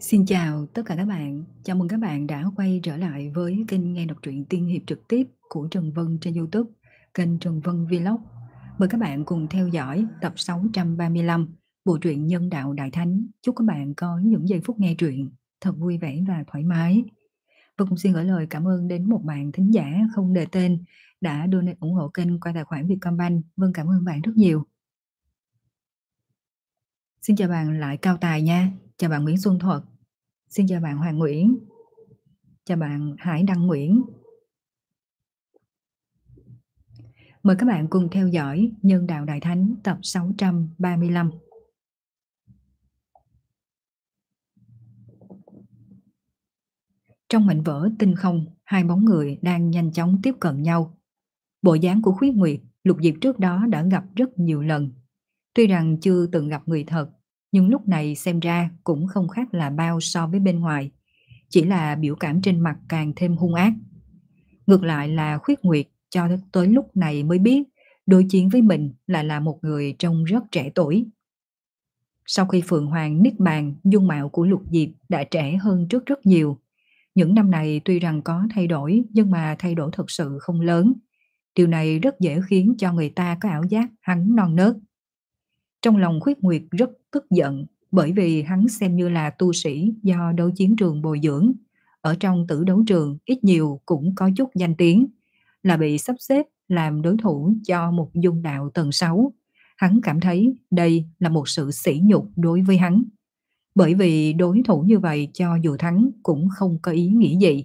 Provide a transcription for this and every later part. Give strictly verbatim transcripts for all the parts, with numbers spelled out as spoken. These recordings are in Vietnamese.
Xin chào tất cả các bạn, chào mừng các bạn đã quay trở lại với kênh nghe đọc truyện tiên hiệp trực tiếp của Trần Vân trên YouTube, kênh Trần Vân Vlog. Mời các bạn cùng theo dõi tập sáu trăm ba mươi lăm bộ truyện Nhân đạo Đại Thánh. Chúc các bạn có những giây phút nghe truyện thật vui vẻ và thoải mái. Và cũng xin gửi lời cảm ơn đến một bạn thính giả không đề tên đã donate ủng hộ kênh qua tài khoản Vietcombank. Vâng, cảm ơn bạn rất nhiều. Xin chào bạn lại Cao Tài nha, chào bạn Nguyễn Xuân Thuật. Xin chào bạn Hoàng Nguyễn. Chào bạn Hải Đăng Nguyễn. Mời các bạn cùng theo dõi Nhân đạo Đại Thánh tập sáu trăm ba mươi lăm. Trong mảnh vỡ tinh không, hai bóng người đang nhanh chóng tiếp cận nhau. Bộ dáng của Khuyết Nguyệt, Lục Diệp trước đó đã gặp rất nhiều lần. Tuy rằng chưa từng gặp người thật, nhưng lúc này xem ra cũng không khác là bao so với bên ngoài. Chỉ là biểu cảm trên mặt càng thêm hung ác. Ngược lại là Khuyết Nguyệt cho tới lúc này mới biết đối chiến với mình lại là một người trông rất trẻ tuổi. Sau khi Phượng Hoàng niết bàn, dung mạo của Lục Diệp đã trẻ hơn trước rất nhiều. Những năm này tuy rằng có thay đổi nhưng mà thay đổi thật sự không lớn. Điều này rất dễ khiến cho người ta có ảo giác hắn non nớt. Trong lòng Khuyết Nguyệt rất tức giận bởi vì hắn xem như là tu sĩ do đấu chiến trường bồi dưỡng. Ở trong tử đấu trường ít nhiều cũng có chút danh tiếng, là bị sắp xếp làm đối thủ cho một dung đạo tầng sáu. Hắn cảm thấy đây là một sự sỉ nhục đối với hắn. Bởi vì đối thủ như vậy cho dù thắng cũng không có ý nghĩa gì.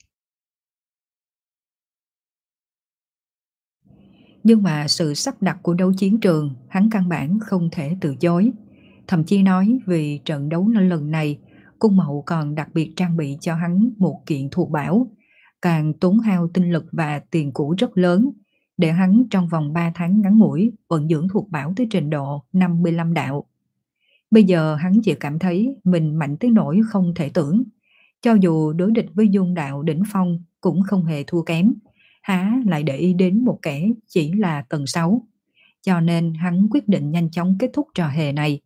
Nhưng mà sự sắp đặt của đấu chiến trường hắn căn bản không thể từ chối. Thậm chí nói vì trận đấu lần này, cung mậu còn đặc biệt trang bị cho hắn một kiện thuộc bảo, càng tốn hao tinh lực và tiền cũ rất lớn, để hắn trong vòng ba tháng ngắn ngủi vận dưỡng thuộc bảo tới trình độ năm mươi lăm đạo. Bây giờ hắn chỉ cảm thấy mình mạnh tới nỗi không thể tưởng. Cho dù đối địch với dung đạo đỉnh phong cũng không hề thua kém, há lại để ý đến một kẻ chỉ là tầng sáu. Cho nên hắn quyết định nhanh chóng kết thúc trò hề này.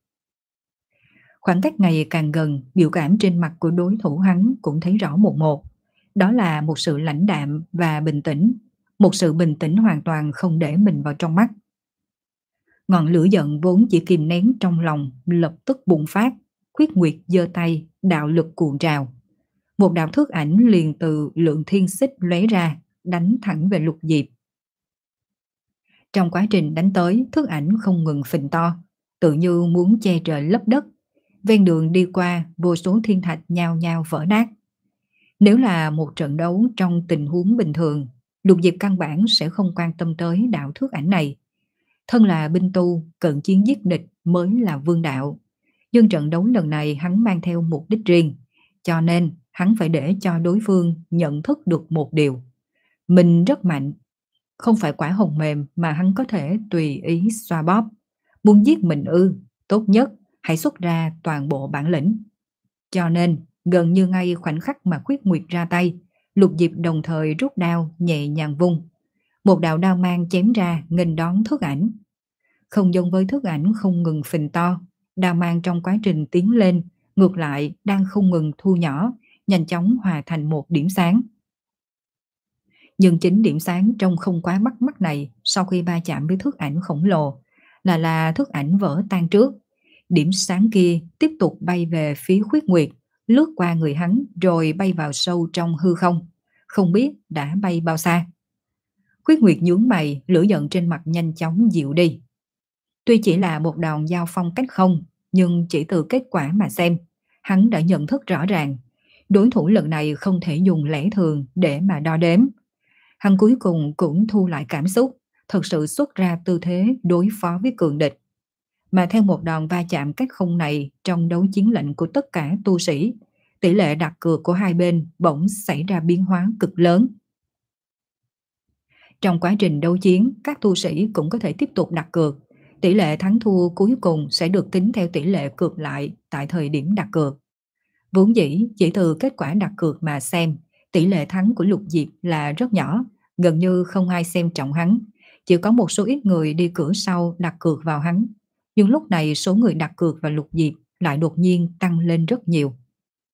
Khoảng cách ngày càng gần, biểu cảm trên mặt của đối thủ hắn cũng thấy rõ một một. Đó là một sự lãnh đạm và bình tĩnh, một sự bình tĩnh hoàn toàn không để mình vào trong mắt. Ngọn lửa giận vốn chỉ kìm nén trong lòng lập tức bùng phát. Khuyết Nguyệt giơ tay, đạo lực cuộn trào. Một đạo thước ảnh liền từ lượng thiên xích lóe ra, đánh thẳng về Lục Diệp. Trong quá trình đánh tới, thước ảnh không ngừng phình to, tự như muốn che trời lấp đất. Ven đường đi qua, vô số thiên thạch nhao nhao vỡ nát. Nếu là một trận đấu trong tình huống bình thường, Lục Diệp căn bản sẽ không quan tâm tới đạo thước ảnh này. Thân là binh tu, cận chiến giết địch mới là vương đạo. Nhưng trận đấu lần này hắn mang theo mục đích riêng, cho nên hắn phải để cho đối phương nhận thức được một điều. Mình rất mạnh, không phải quả hồng mềm mà hắn có thể tùy ý xoa bóp. Muốn giết mình ư, tốt nhất hãy xuất ra toàn bộ bản lĩnh. Cho nên, gần như ngay khoảnh khắc mà Khuyết Nguyệt ra tay, Lục Diệp đồng thời rút đao nhẹ nhàng vung. Một đạo đao mang chém ra nghênh đón thước ảnh. Không giống với thước ảnh không ngừng phình to, đao mang trong quá trình tiến lên, ngược lại đang không ngừng thu nhỏ, nhanh chóng hòa thành một điểm sáng. Nhưng chính điểm sáng trông không quá bắt mắt này, sau khi va chạm với thước ảnh khổng lồ, là là thước ảnh vỡ tan trước. Điểm sáng kia tiếp tục bay về phía Khuyết Nguyệt, lướt qua người hắn rồi bay vào sâu trong hư không, không biết đã bay bao xa. Khuyết Nguyệt nhướng mày, lửa giận trên mặt nhanh chóng dịu đi. Tuy chỉ là một đòn giao phong cách không, nhưng chỉ từ kết quả mà xem, hắn đã nhận thức rõ ràng, đối thủ lần này không thể dùng lẽ thường để mà đo đếm. Hắn cuối cùng cũng thu lại cảm xúc, thật sự xuất ra tư thế đối phó với cường địch. Mà theo một đòn va chạm cách không này trong đấu chiến lệnh của tất cả tu sĩ, tỷ lệ đặt cược của hai bên bỗng xảy ra biến hóa cực lớn. Trong quá trình đấu chiến, các tu sĩ cũng có thể tiếp tục đặt cược. Tỷ lệ thắng thua cuối cùng sẽ được tính theo tỷ lệ cược lại tại thời điểm đặt cược. Vốn dĩ chỉ từ kết quả đặt cược mà xem, tỷ lệ thắng của Lục Diệp là rất nhỏ, gần như không ai xem trọng hắn. Chỉ có một số ít người đi cửa sau đặt cược vào hắn. Nhưng lúc này số người đặt cược vào Lục Diệp lại đột nhiên tăng lên rất nhiều.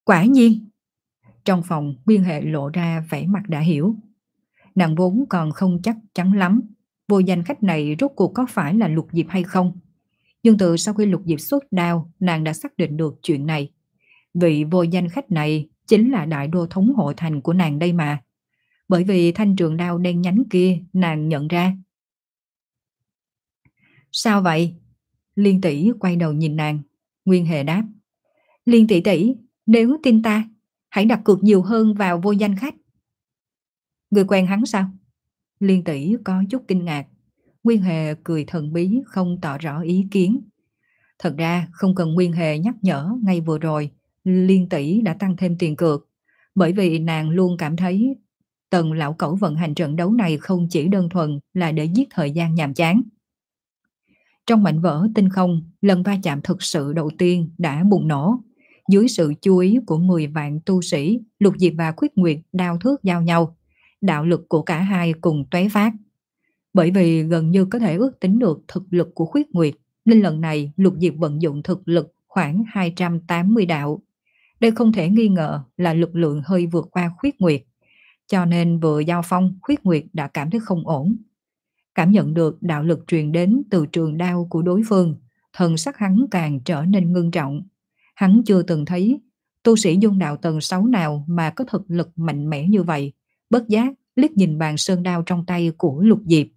Quả nhiên. Trong phòng, Nguyên Hệ lộ ra vẻ mặt đã hiểu. Nàng vốn còn không chắc chắn lắm, vô danh khách này rốt cuộc có phải là Lục Diệp hay không. Nhưng từ sau khi Lục Diệp xuất đao, nàng đã xác định được chuyện này. Vị vô danh khách này chính là đại đô thống hội thành của nàng đây mà. Bởi vì thanh trường đao đen nhánh kia nàng nhận ra. Sao vậy? Liên tỷ quay đầu nhìn nàng. Nguyên Hề đáp. Liên tỷ tỷ, nếu tin ta, hãy đặt cược nhiều hơn vào vô danh khách. Người quen hắn sao? Liên tỷ có chút kinh ngạc. Nguyên Hề cười thần bí không tỏ rõ ý kiến. Thật ra không cần Nguyên Hề nhắc nhở ngay vừa rồi, Liên tỷ đã tăng thêm tiền cược. Bởi vì nàng luôn cảm thấy Tần lão cẩu vận hành trận đấu này không chỉ đơn thuần là để giết thời gian nhàm chán. Trong mảnh vỡ tinh không, lần va chạm thực sự đầu tiên đã bùng nổ. Dưới sự chú ý của mười vạn tu sĩ, Lục Diệp và Khuyết Nguyệt đao thước giao nhau. Đạo lực của cả hai cùng tóe phát. Bởi vì gần như có thể ước tính được thực lực của Khuyết Nguyệt, nên lần này Lục Diệp vận dụng thực lực khoảng hai trăm tám mươi đạo. Đây không thể nghi ngờ là lực lượng hơi vượt qua Khuyết Nguyệt. Cho nên vừa giao phong, Khuyết Nguyệt đã cảm thấy không ổn. Cảm nhận được đạo lực truyền đến từ trường đao của đối phương, thần sắc hắn càng trở nên ngưng trọng. Hắn chưa từng thấy tu sĩ dung đạo tầng sáu nào mà có thực lực mạnh mẽ như vậy, bất giác liếc nhìn bàn sơn đao trong tay của Lục Diệp.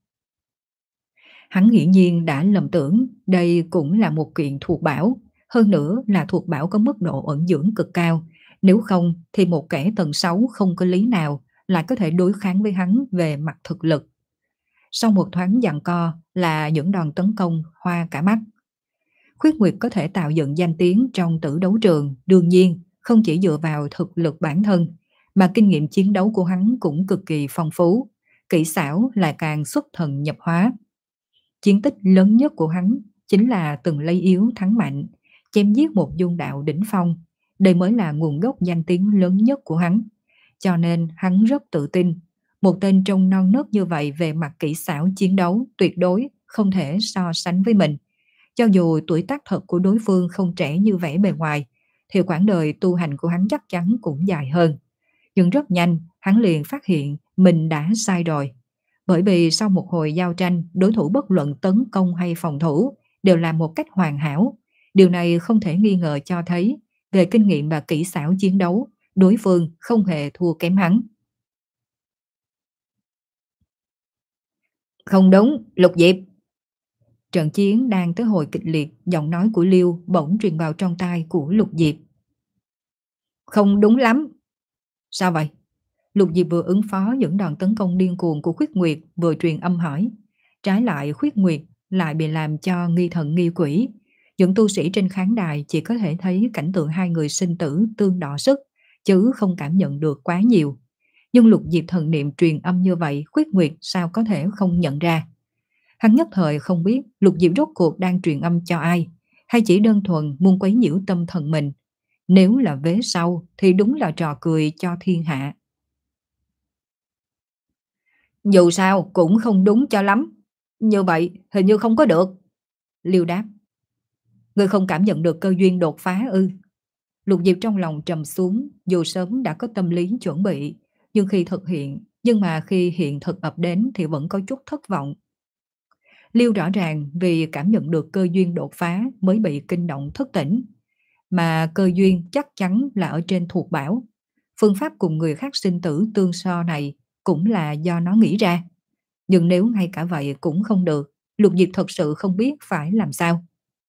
Hắn hiển nhiên đã lầm tưởng đây cũng là một kiện thuộc bảo, hơn nữa là thuộc bảo có mức độ ẩn dưỡng cực cao, nếu không thì một kẻ tầng sáu không có lý nào lại có thể đối kháng với hắn về mặt thực lực. Sau một thoáng giằng co là những đòn tấn công hoa cả mắt. Khuyết Nguyệt có thể tạo dựng danh tiếng trong tử đấu trường, đương nhiên không chỉ dựa vào thực lực bản thân, mà kinh nghiệm chiến đấu của hắn cũng cực kỳ phong phú, kỹ xảo lại càng xuất thần nhập hóa. Chiến tích lớn nhất của hắn chính là từng lấy yếu thắng mạnh, chém giết một dung đạo đỉnh phong, đây mới là nguồn gốc danh tiếng lớn nhất của hắn. Cho nên hắn rất tự tin, một tên trông non nớt như vậy về mặt kỹ xảo chiến đấu tuyệt đối không thể so sánh với mình. Cho dù tuổi tác thật của đối phương không trẻ như vẻ bề ngoài, thì quãng đời tu hành của hắn chắc chắn cũng dài hơn. Nhưng rất nhanh, hắn liền phát hiện mình đã sai rồi. Bởi vì sau một hồi giao tranh, đối thủ bất luận tấn công hay phòng thủ đều làm một cách hoàn hảo. Điều này không thể nghi ngờ cho thấy, về kinh nghiệm và kỹ xảo chiến đấu, đối phương không hề thua kém hắn. Không đúng, Lục Diệp. Trận chiến đang tới hồi kịch liệt, giọng nói của Liêu bỗng truyền vào trong tai của Lục Diệp. Không đúng lắm. Sao vậy? Lục Diệp vừa ứng phó những đòn tấn công điên cuồng của Khuyết Nguyệt vừa truyền âm hỏi. Trái lại Khuyết Nguyệt lại bị làm cho nghi thần nghi quỷ. Những tu sĩ trên khán đài chỉ có thể thấy cảnh tượng hai người sinh tử tương đọ sức, chứ không cảm nhận được quá nhiều. Nhưng Lục Diệp thần niệm truyền âm như vậy, Khuyết Nguyệt sao có thể không nhận ra. Hắn nhất thời không biết Lục Diệp rốt cuộc đang truyền âm cho ai, hay chỉ đơn thuần muốn quấy nhiễu tâm thần mình. Nếu là vế sau thì đúng là trò cười cho thiên hạ. Dù sao cũng không đúng cho lắm. Như vậy hình như không có được. Liêu đáp. Ngươi không cảm nhận được cơ duyên đột phá ư? Lục Diệp trong lòng trầm xuống, dù sớm đã có tâm lý chuẩn bị, nhưng khi thực hiện, nhưng mà khi hiện thực ập đến thì vẫn có chút thất vọng. Liêu rõ ràng vì cảm nhận được cơ duyên đột phá mới bị kinh động thức tỉnh, mà cơ duyên chắc chắn là ở trên thuộc bảo. Phương pháp cùng người khác sinh tử tương so này cũng là do nó nghĩ ra. Nhưng nếu ngay cả vậy cũng không được, Lục Diệp thật sự không biết phải làm sao.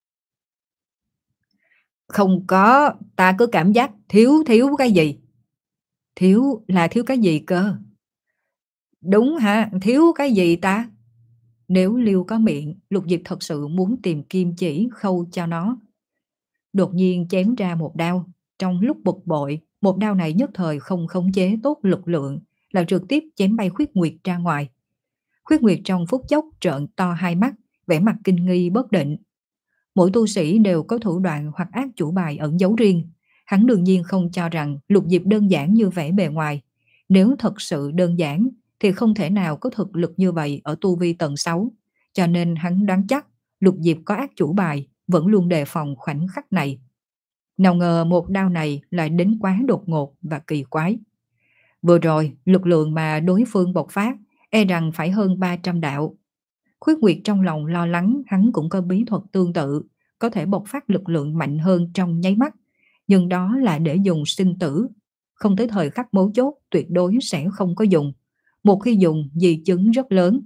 Không có, ta cứ cảm giác thiếu thiếu cái gì. Thiếu là thiếu cái gì cơ? Đúng hả, thiếu cái gì ta? Nếu Liêu có miệng, Lục Diệp thật sự muốn tìm kim chỉ khâu cho nó. Đột nhiên chém ra một đao, trong lúc bực bội, một đao này nhất thời không khống chế tốt lực lượng, là trực tiếp chém bay Khuyết Nguyệt ra ngoài. Khuyết Nguyệt trong phút chốc trợn to hai mắt, vẻ mặt kinh nghi bất định. Mỗi tu sĩ đều có thủ đoạn hoặc ác chủ bài ẩn giấu riêng. Hắn đương nhiên không cho rằng Lục Diệp đơn giản như vẻ bề ngoài. Nếu thật sự đơn giản thì không thể nào có thực lực như vậy ở tu vi tầng sáu. Cho nên hắn đoán chắc Lục Diệp có ác chủ bài, vẫn luôn đề phòng khoảnh khắc này. Nào ngờ một đao này lại đến quá đột ngột và kỳ quái. Vừa rồi, lực lượng mà đối phương bộc phát e rằng phải hơn ba trăm đạo. Khuyết Nguyệt trong lòng lo lắng hắn cũng có bí thuật tương tự, có thể bộc phát lực lượng mạnh hơn trong nháy mắt, nhưng đó là để dùng sinh tử. Không tới thời khắc mấu chốt tuyệt đối sẽ không có dùng. Một khi dùng, di chứng rất lớn.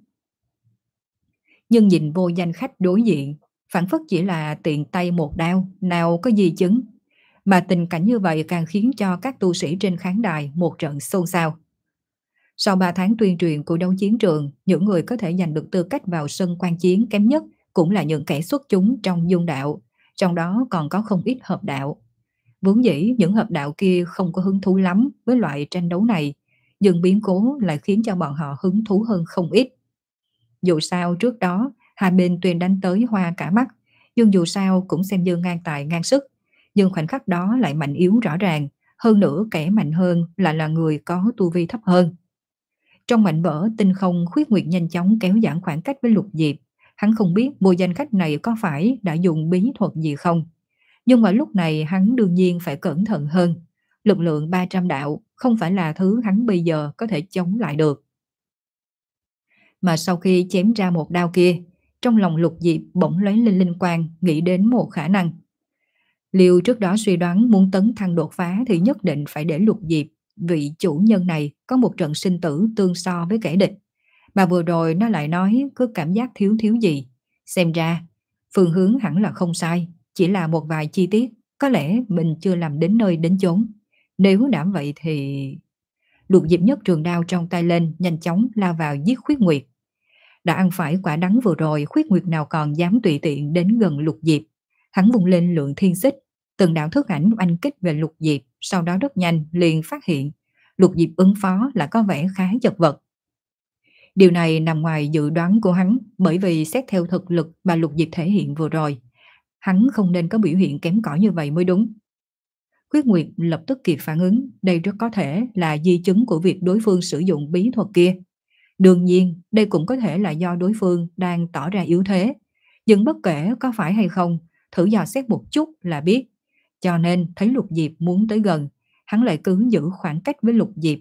Nhưng nhìn vô danh khách đối diện, phản phất chỉ là tiện tay một đao, nào có di chứng. Mà tình cảnh như vậy càng khiến cho các tu sĩ trên khán đài một trận xôn xao. Sau ba tháng tuyên truyền của đấu chiến trường, những người có thể giành được tư cách vào sân quan chiến kém nhất cũng là những kẻ xuất chúng trong dung đạo, trong đó còn có không ít hợp đạo. Vốn dĩ những hợp đạo kia không có hứng thú lắm với loại tranh đấu này, nhưng biến cố lại khiến cho bọn họ hứng thú hơn không ít. Dù sao trước đó, hai bên tuy đánh tới hoa cả mắt, nhưng dù sao cũng xem như ngang tài ngang sức, nhưng khoảnh khắc đó lại mạnh yếu rõ ràng, hơn nữa kẻ mạnh hơn lại là người có tu vi thấp hơn. Trong mảnh vỡ tinh không, Khuyết Nguyệt nhanh chóng kéo giãn khoảng cách với Lục Diệp. Hắn không biết vô danh khách này có phải đã dùng bí thuật gì không. Nhưng mà lúc này hắn đương nhiên phải cẩn thận hơn. Lực lượng ba trăm đạo không phải là thứ hắn bây giờ có thể chống lại được. Mà sau khi chém ra một đao kia, trong lòng Lục Diệp bỗng lóe lên linh quang, nghĩ đến một khả năng. Liêu trước đó suy đoán muốn tấn thăng đột phá thì nhất định phải để Lục Diệp, vị chủ nhân này, có một trận sinh tử tương so với kẻ địch. Mà vừa rồi nó lại nói cứ cảm giác thiếu thiếu gì. Xem ra, phương hướng hẳn là không sai, chỉ là một vài chi tiết, có lẽ mình chưa làm đến nơi đến chốn. Nếu đã vậy thì... Lục Diệp nhấc trường đao trong tay lên, nhanh chóng lao vào giết Khuyết Nguyệt. Đã ăn phải quả đắng vừa rồi, Khuyết Nguyệt nào còn dám tùy tiện đến gần Lục Diệp. Hắn vung lên lượng thiên xích, từng đạo thức ảnh oanh kích về Lục Diệp, sau đó rất nhanh liền phát hiện Lục Diệp ứng phó là có vẻ khá chật vật. Điều này nằm ngoài dự đoán của hắn, bởi vì xét theo thực lực mà Lục Diệp thể hiện vừa rồi, hắn không nên có biểu hiện kém cỏi như vậy mới đúng. Khuyết Nguyệt lập tức kịp phản ứng, đây rất có thể là di chứng của việc đối phương sử dụng bí thuật kia. Đương nhiên, đây cũng có thể là do đối phương đang tỏ ra yếu thế. Nhưng bất kể có phải hay không, thử dò xét một chút là biết. Cho nên thấy Lục Diệp muốn tới gần, hắn lại cứ giữ khoảng cách với Lục Diệp.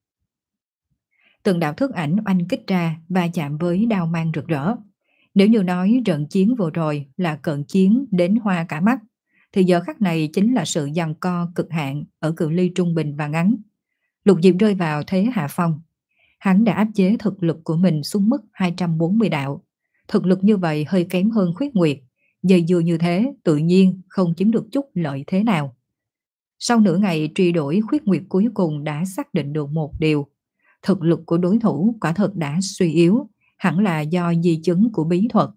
Từng đạo thức ảnh oanh kích ra và chạm với đao mang rực rỡ. Nếu như nói trận chiến vừa rồi là cận chiến đến hoa cả mắt, thì giờ khắc này chính là sự giằng co cực hạn ở cự ly trung bình và ngắn. Lục Diệp rơi vào thế hạ phong. Hắn đã áp chế thực lực của mình xuống mức hai trăm bốn mươi đạo. Thực lực như vậy hơi kém hơn Khuyết Nguyệt. Dây dưa như thế tự nhiên không chiếm được chút lợi thế nào. Sau nửa ngày truy đuổi, Khuyết Nguyệt cuối cùng đã xác định được một điều. Thực lực của đối thủ quả thật đã suy yếu, hẳn là do di chứng của bí thuật.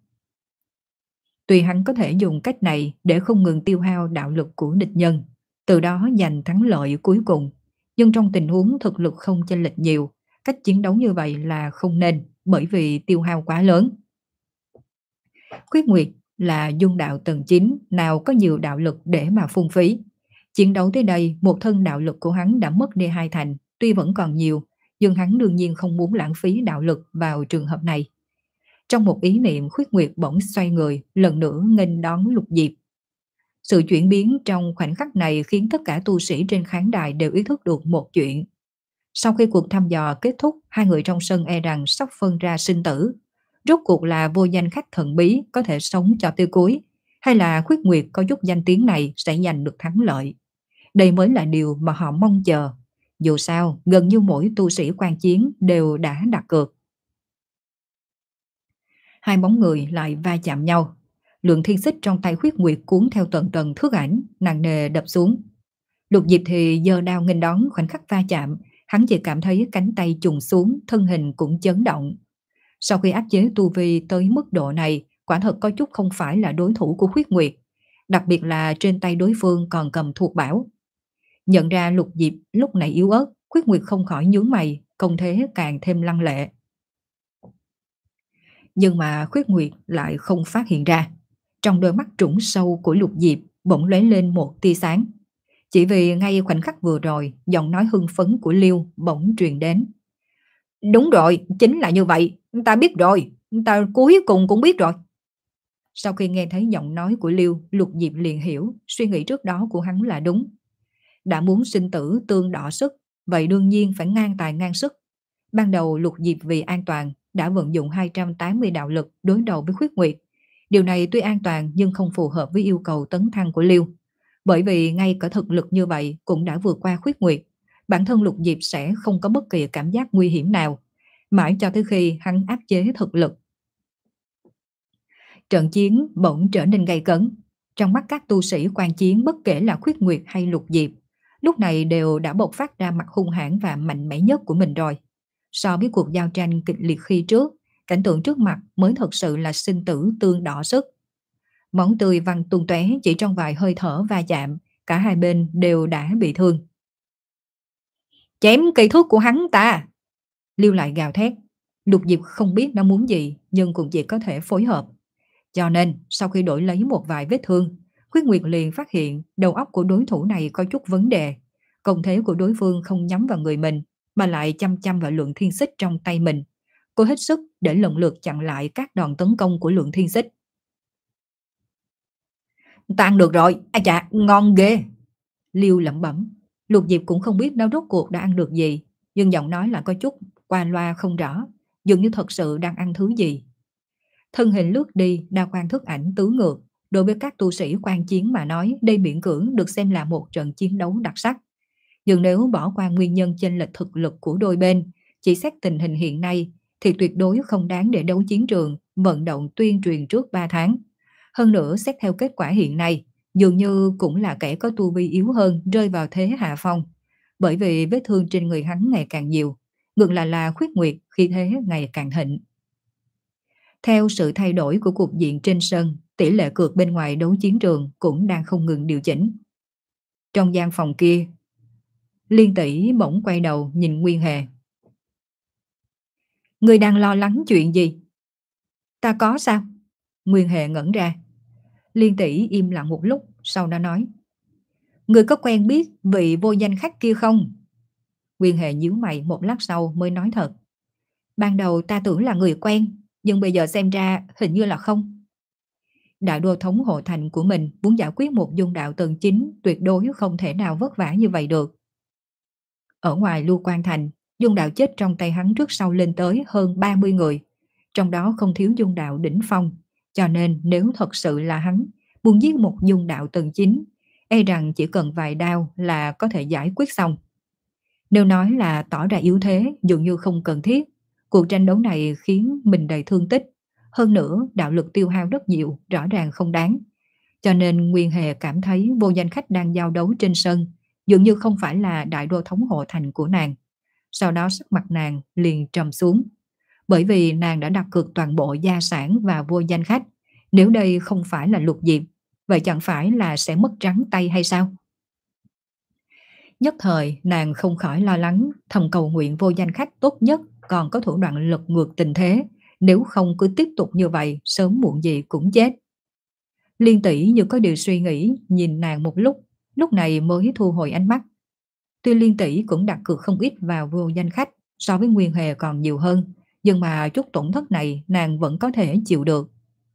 Tuy hắn có thể dùng cách này để không ngừng tiêu hao đạo lực của địch nhân, từ đó giành thắng lợi cuối cùng, nhưng trong tình huống thực lực không chênh lệch nhiều, cách chiến đấu như vậy là không nên, bởi vì tiêu hao quá lớn. Khuyết Nguyệt là dung đạo tầng chín, nào có nhiều đạo lực để mà phung phí. Chiến đấu tới đây, một thân đạo lực của hắn đã mất đi hai thành, tuy vẫn còn nhiều, nhưng hắn đương nhiên không muốn lãng phí đạo lực vào trường hợp này. Trong một ý niệm, Khuyết Nguyệt bỗng xoay người, lần nữa nghênh đón Lục Diệp. Sự chuyển biến trong khoảnh khắc này khiến tất cả tu sĩ trên khán đài đều ý thức được một chuyện. Sau khi cuộc thăm dò kết thúc, hai người trong sân e rằng sắp phân ra sinh tử. Rốt cuộc là vô danh khách thần bí có thể sống cho tới cuối, hay là Khuyết Nguyệt có chút danh tiếng này sẽ giành được thắng lợi. Đây mới là điều mà họ mong chờ. Dù sao, gần như mỗi tu sĩ quan chiến đều đã đặt cược. Hai bóng người lại va chạm nhau. Lượng thiên xích trong tay Khuyết Nguyệt cuốn theo tầng tầng thước ảnh, nặng nề đập xuống. Lục Diệp thì giơ đao nghênh đón, khoảnh khắc va chạm, hắn chỉ cảm thấy cánh tay trùng xuống, thân hình cũng chấn động. Sau khi áp chế tu vi tới mức độ này, quả thật có chút không phải là đối thủ của Khuyết Nguyệt, đặc biệt là trên tay đối phương còn cầm thuộc bảo. Nhận ra Lục Diệp lúc này yếu ớt, Khuyết Nguyệt không khỏi nhướng mày, công thế càng thêm lăng lệ. Nhưng mà Khuyết Nguyệt lại không phát hiện ra. Trong đôi mắt trũng sâu của Lục Diệp bỗng lóe lên một tia sáng. Chỉ vì ngay khoảnh khắc vừa rồi, giọng nói hưng phấn của Liêu bỗng truyền đến. Đúng rồi, chính là như vậy, ta biết rồi, ta cuối cùng cũng biết rồi. Sau khi nghe thấy giọng nói của Liêu, Lục Diệp liền hiểu suy nghĩ trước đó của hắn là đúng. Đã muốn sinh tử tương đọ sức, vậy đương nhiên phải ngang tài ngang sức. Ban đầu Lục Diệp vì an toàn đã vận dụng hai trăm tám mươi đạo lực đối đầu với Khuyết Nguyệt. Điều này tuy an toàn nhưng không phù hợp với yêu cầu tấn thăng của Liêu. Bởi vì ngay cả thực lực như vậy cũng đã vượt qua Khuyết Nguyệt, bản thân Lục Diệp sẽ không có bất kỳ cảm giác nguy hiểm nào, mãi cho tới khi hắn áp chế thực lực. Trận chiến bỗng trở nên gay cấn. Trong mắt các tu sĩ quan chiến, bất kể là Khuyết Nguyệt hay Lục Diệp, lúc này đều đã bộc phát ra mặt hung hãn và mạnh mẽ nhất của mình rồi. So với cuộc giao tranh kịch liệt khi trước, cảnh tượng trước mặt mới thật sự là sinh tử tương đỏ sức. Máu tươi văng tung tóe, chỉ trong vài hơi thở va chạm, cả hai bên đều đã bị thương. Chém cây thuốc của hắn ta! Lưu lại gào thét. Lục Diệp không biết nó muốn gì, nhưng cũng chỉ có thể phối hợp. Cho nên, sau khi đổi lấy một vài vết thương, Khuyết Nguyệt liền phát hiện đầu óc của đối thủ này có chút vấn đề. Công thế của đối phương không nhắm vào người mình, mà lại chăm chăm vào Lượng Thiên Xích trong tay mình. Cô hết sức để lần lượt chặn lại các đòn tấn công của Lượng Thiên Xích. Tan được rồi, ai chà, ngon ghê. Liêu lẩm bẩm. Lục Diệp cũng không biết nó rốt cuộc đã ăn được gì, nhưng giọng nói là có chút qua loa không rõ, dường như thật sự đang ăn thứ gì. Thân hình lướt đi, đa quan thức ảnh tứ ngược. Đối với các tu sĩ quan chiến mà nói, đây miễn cưỡng được xem là một trận chiến đấu đặc sắc. Nhưng nếu bỏ qua nguyên nhân chênh lệch thực lực của đôi bên, chỉ xét tình hình hiện nay, thì tuyệt đối không đáng để đấu chiến trường, vận động tuyên truyền trước ba tháng. Hơn nữa, xét theo kết quả hiện nay, dường như cũng là kẻ có tu vi yếu hơn rơi vào thế hạ phong. Bởi vì vết thương trên người hắn ngày càng nhiều, ngược lại là Khuyết Nguyệt khi thế ngày càng thịnh. Theo sự thay đổi của cục diện trên sân, tỷ lệ cược bên ngoài đấu chiến trường cũng đang không ngừng điều chỉnh. Trong gian phòng kia, Liên Tỷ bỗng quay đầu nhìn Nguyên Hề. Người đang lo lắng chuyện gì? Ta có sao? Nguyên Hề ngẩn ra. Liên Tỷ im lặng một lúc, sau đó nói. Người có quen biết vị vô danh khách kia không? Nguyên Hề nhíu mày một lát sau mới nói thật. Ban đầu ta tưởng là người quen, nhưng bây giờ xem ra hình như là không. Đại đô thống hộ thành của mình muốn giải quyết một dung đạo tầng chín tuyệt đối không thể nào vất vả như vậy được. Ở ngoài Lưu Quan Thành, dung đạo chết trong tay hắn trước sau lên tới hơn ba mươi người, trong đó không thiếu dung đạo đỉnh phong, cho nên nếu thật sự là hắn muốn giết một dung đạo tầng chín, e rằng chỉ cần vài đao là có thể giải quyết xong. Nếu nói là tỏ ra yếu thế dường như không cần thiết, cuộc tranh đấu này khiến mình đầy thương tích, hơn nữa đạo lực tiêu hao rất nhiều, rõ ràng không đáng. Cho nên Nguyên Hề cảm thấy vô danh khách đang giao đấu trên sân dường như không phải là đại đô thống hộ thành của nàng. Sau đó sắc mặt nàng liền trầm xuống, bởi vì nàng đã đặt cược toàn bộ gia sản vào vô danh khách. Nếu đây không phải là Lục Diệp, vậy chẳng phải là sẽ mất trắng tay hay sao? Nhất thời nàng không khỏi lo lắng, thầm cầu nguyện vô danh khách tốt nhất còn có thủ đoạn lật ngược tình thế, nếu không cứ tiếp tục như vậy sớm muộn gì cũng chết. Liên Tỷ như có điều suy nghĩ nhìn nàng một lúc, lúc này mới thu hồi ánh mắt. Tuy Liên Tỷ cũng đặt cược không ít vào vô danh khách, so với Nguyên Hề còn nhiều hơn, nhưng mà chút tổn thất này nàng vẫn có thể chịu được.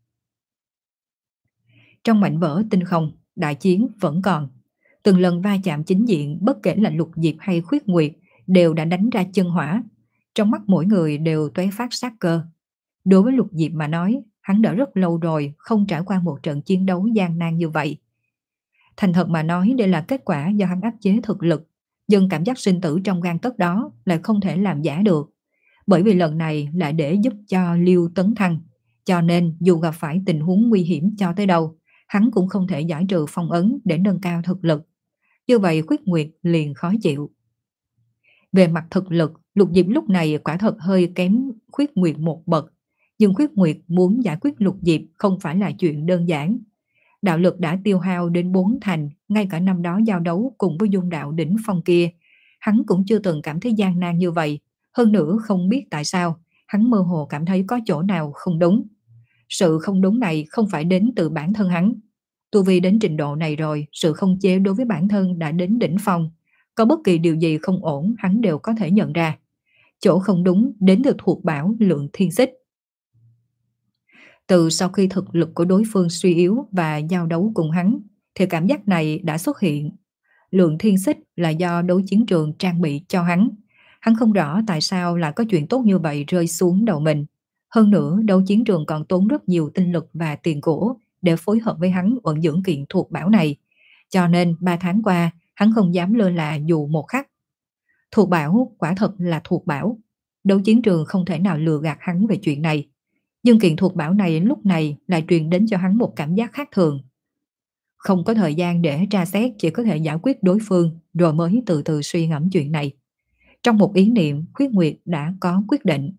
Trong mảnh vỡ tinh không, đại chiến vẫn còn. Từng lần va chạm chính diện, bất kể là Lục Diệp hay Khuyết Nguyệt đều đã đánh ra chân hỏa. Trong mắt mỗi người đều tóe phát sát cơ. Đối với Lục Diệp mà nói, hắn đã rất lâu rồi không trải qua một trận chiến đấu gian nan như vậy. Thành thật mà nói, đây là kết quả do hắn áp chế thực lực, nhưng cảm giác sinh tử trong gang tấc đó lại không thể làm giả được. Bởi vì lần này là để giúp cho Liêu tấn thăng, cho nên dù gặp phải tình huống nguy hiểm cho tới đâu, hắn cũng không thể giải trừ phong ấn để nâng cao thực lực. Như vậy Khuyết Nguyệt liền khó chịu. Về mặt thực lực, Lục Diệp lúc này quả thật hơi kém Khuyết Nguyệt một bậc, nhưng Khuyết Nguyệt muốn giải quyết Lục Diệp không phải là chuyện đơn giản. Đạo lực đã tiêu hao đến bốn thành, ngay cả năm đó giao đấu cùng với dung đạo đỉnh phong kia, hắn cũng chưa từng cảm thấy gian nan như vậy. Hơn nữa không biết tại sao, hắn mơ hồ cảm thấy có chỗ nào không đúng. Sự không đúng này không phải đến từ bản thân hắn. Tu vi đến trình độ này rồi, sự không chế đối với bản thân đã đến đỉnh phong. Có bất kỳ điều gì không ổn, hắn đều có thể nhận ra. Chỗ không đúng đến từ thuộc bảo Lượng Thiên Xích. Từ sau khi thực lực của đối phương suy yếu và giao đấu cùng hắn, thì cảm giác này đã xuất hiện. Lượng thiên xích là do đấu chiến trường trang bị cho hắn. Hắn không rõ tại sao lại có chuyện tốt như vậy rơi xuống đầu mình. Hơn nữa, đấu chiến trường còn tốn rất nhiều tinh lực và tiền của để phối hợp với hắn vận dưỡng kiện thuộc bảo này. Cho nên ba tháng qua, hắn không dám lơ là dù một khắc. Thuộc bảo quả thật là thuộc bảo. Đấu chiến trường không thể nào lừa gạt hắn về chuyện này. Nhưng kiện thuộc bảo này lúc này lại truyền đến cho hắn một cảm giác khác thường. Không có thời gian để tra xét, chỉ có thể giải quyết đối phương rồi mới từ từ suy ngẫm chuyện này. Trong một ý niệm, Khuyết Nguyệt đã có quyết định.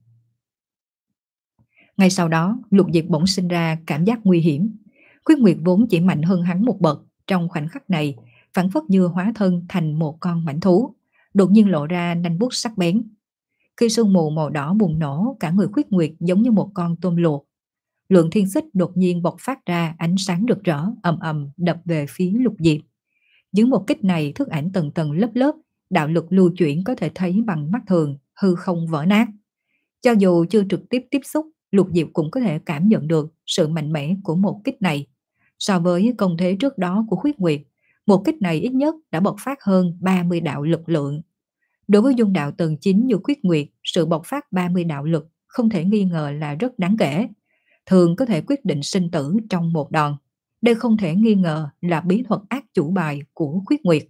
Ngay sau đó, Lục Diệp bỗng sinh ra cảm giác nguy hiểm. Khuyết Nguyệt vốn chỉ mạnh hơn hắn một bậc, trong khoảnh khắc này, phảng phất như hóa thân thành một con mãnh thú, đột nhiên lộ ra nanh vuốt sắc bén. Khi sương mù màu đỏ bùng nổ, cả người Khuyết Nguyệt giống như một con tôm luộc. Lượng thiên xích đột nhiên bộc phát ra ánh sáng rực rỡ, ầm ầm đập về phía Lục Diệp. Dưới một kích này, thức ảnh tầng tầng lớp lớp, đạo lực lưu chuyển có thể thấy bằng mắt thường, hư không vỡ nát. Cho dù chưa trực tiếp tiếp xúc, Lục Diệp cũng có thể cảm nhận được sự mạnh mẽ của một kích này. So với công thế trước đó của Khuyết Nguyệt, một kích này ít nhất đã bộc phát hơn ba mươi đạo lực lượng. Đối với dung đạo tầng chín như Khuyết Nguyệt, sự bộc phát ba mươi đạo lực không thể nghi ngờ là rất đáng kể, thường có thể quyết định sinh tử trong một đòn. Đây không thể nghi ngờ là bí thuật ác chủ bài của Khuyết Nguyệt.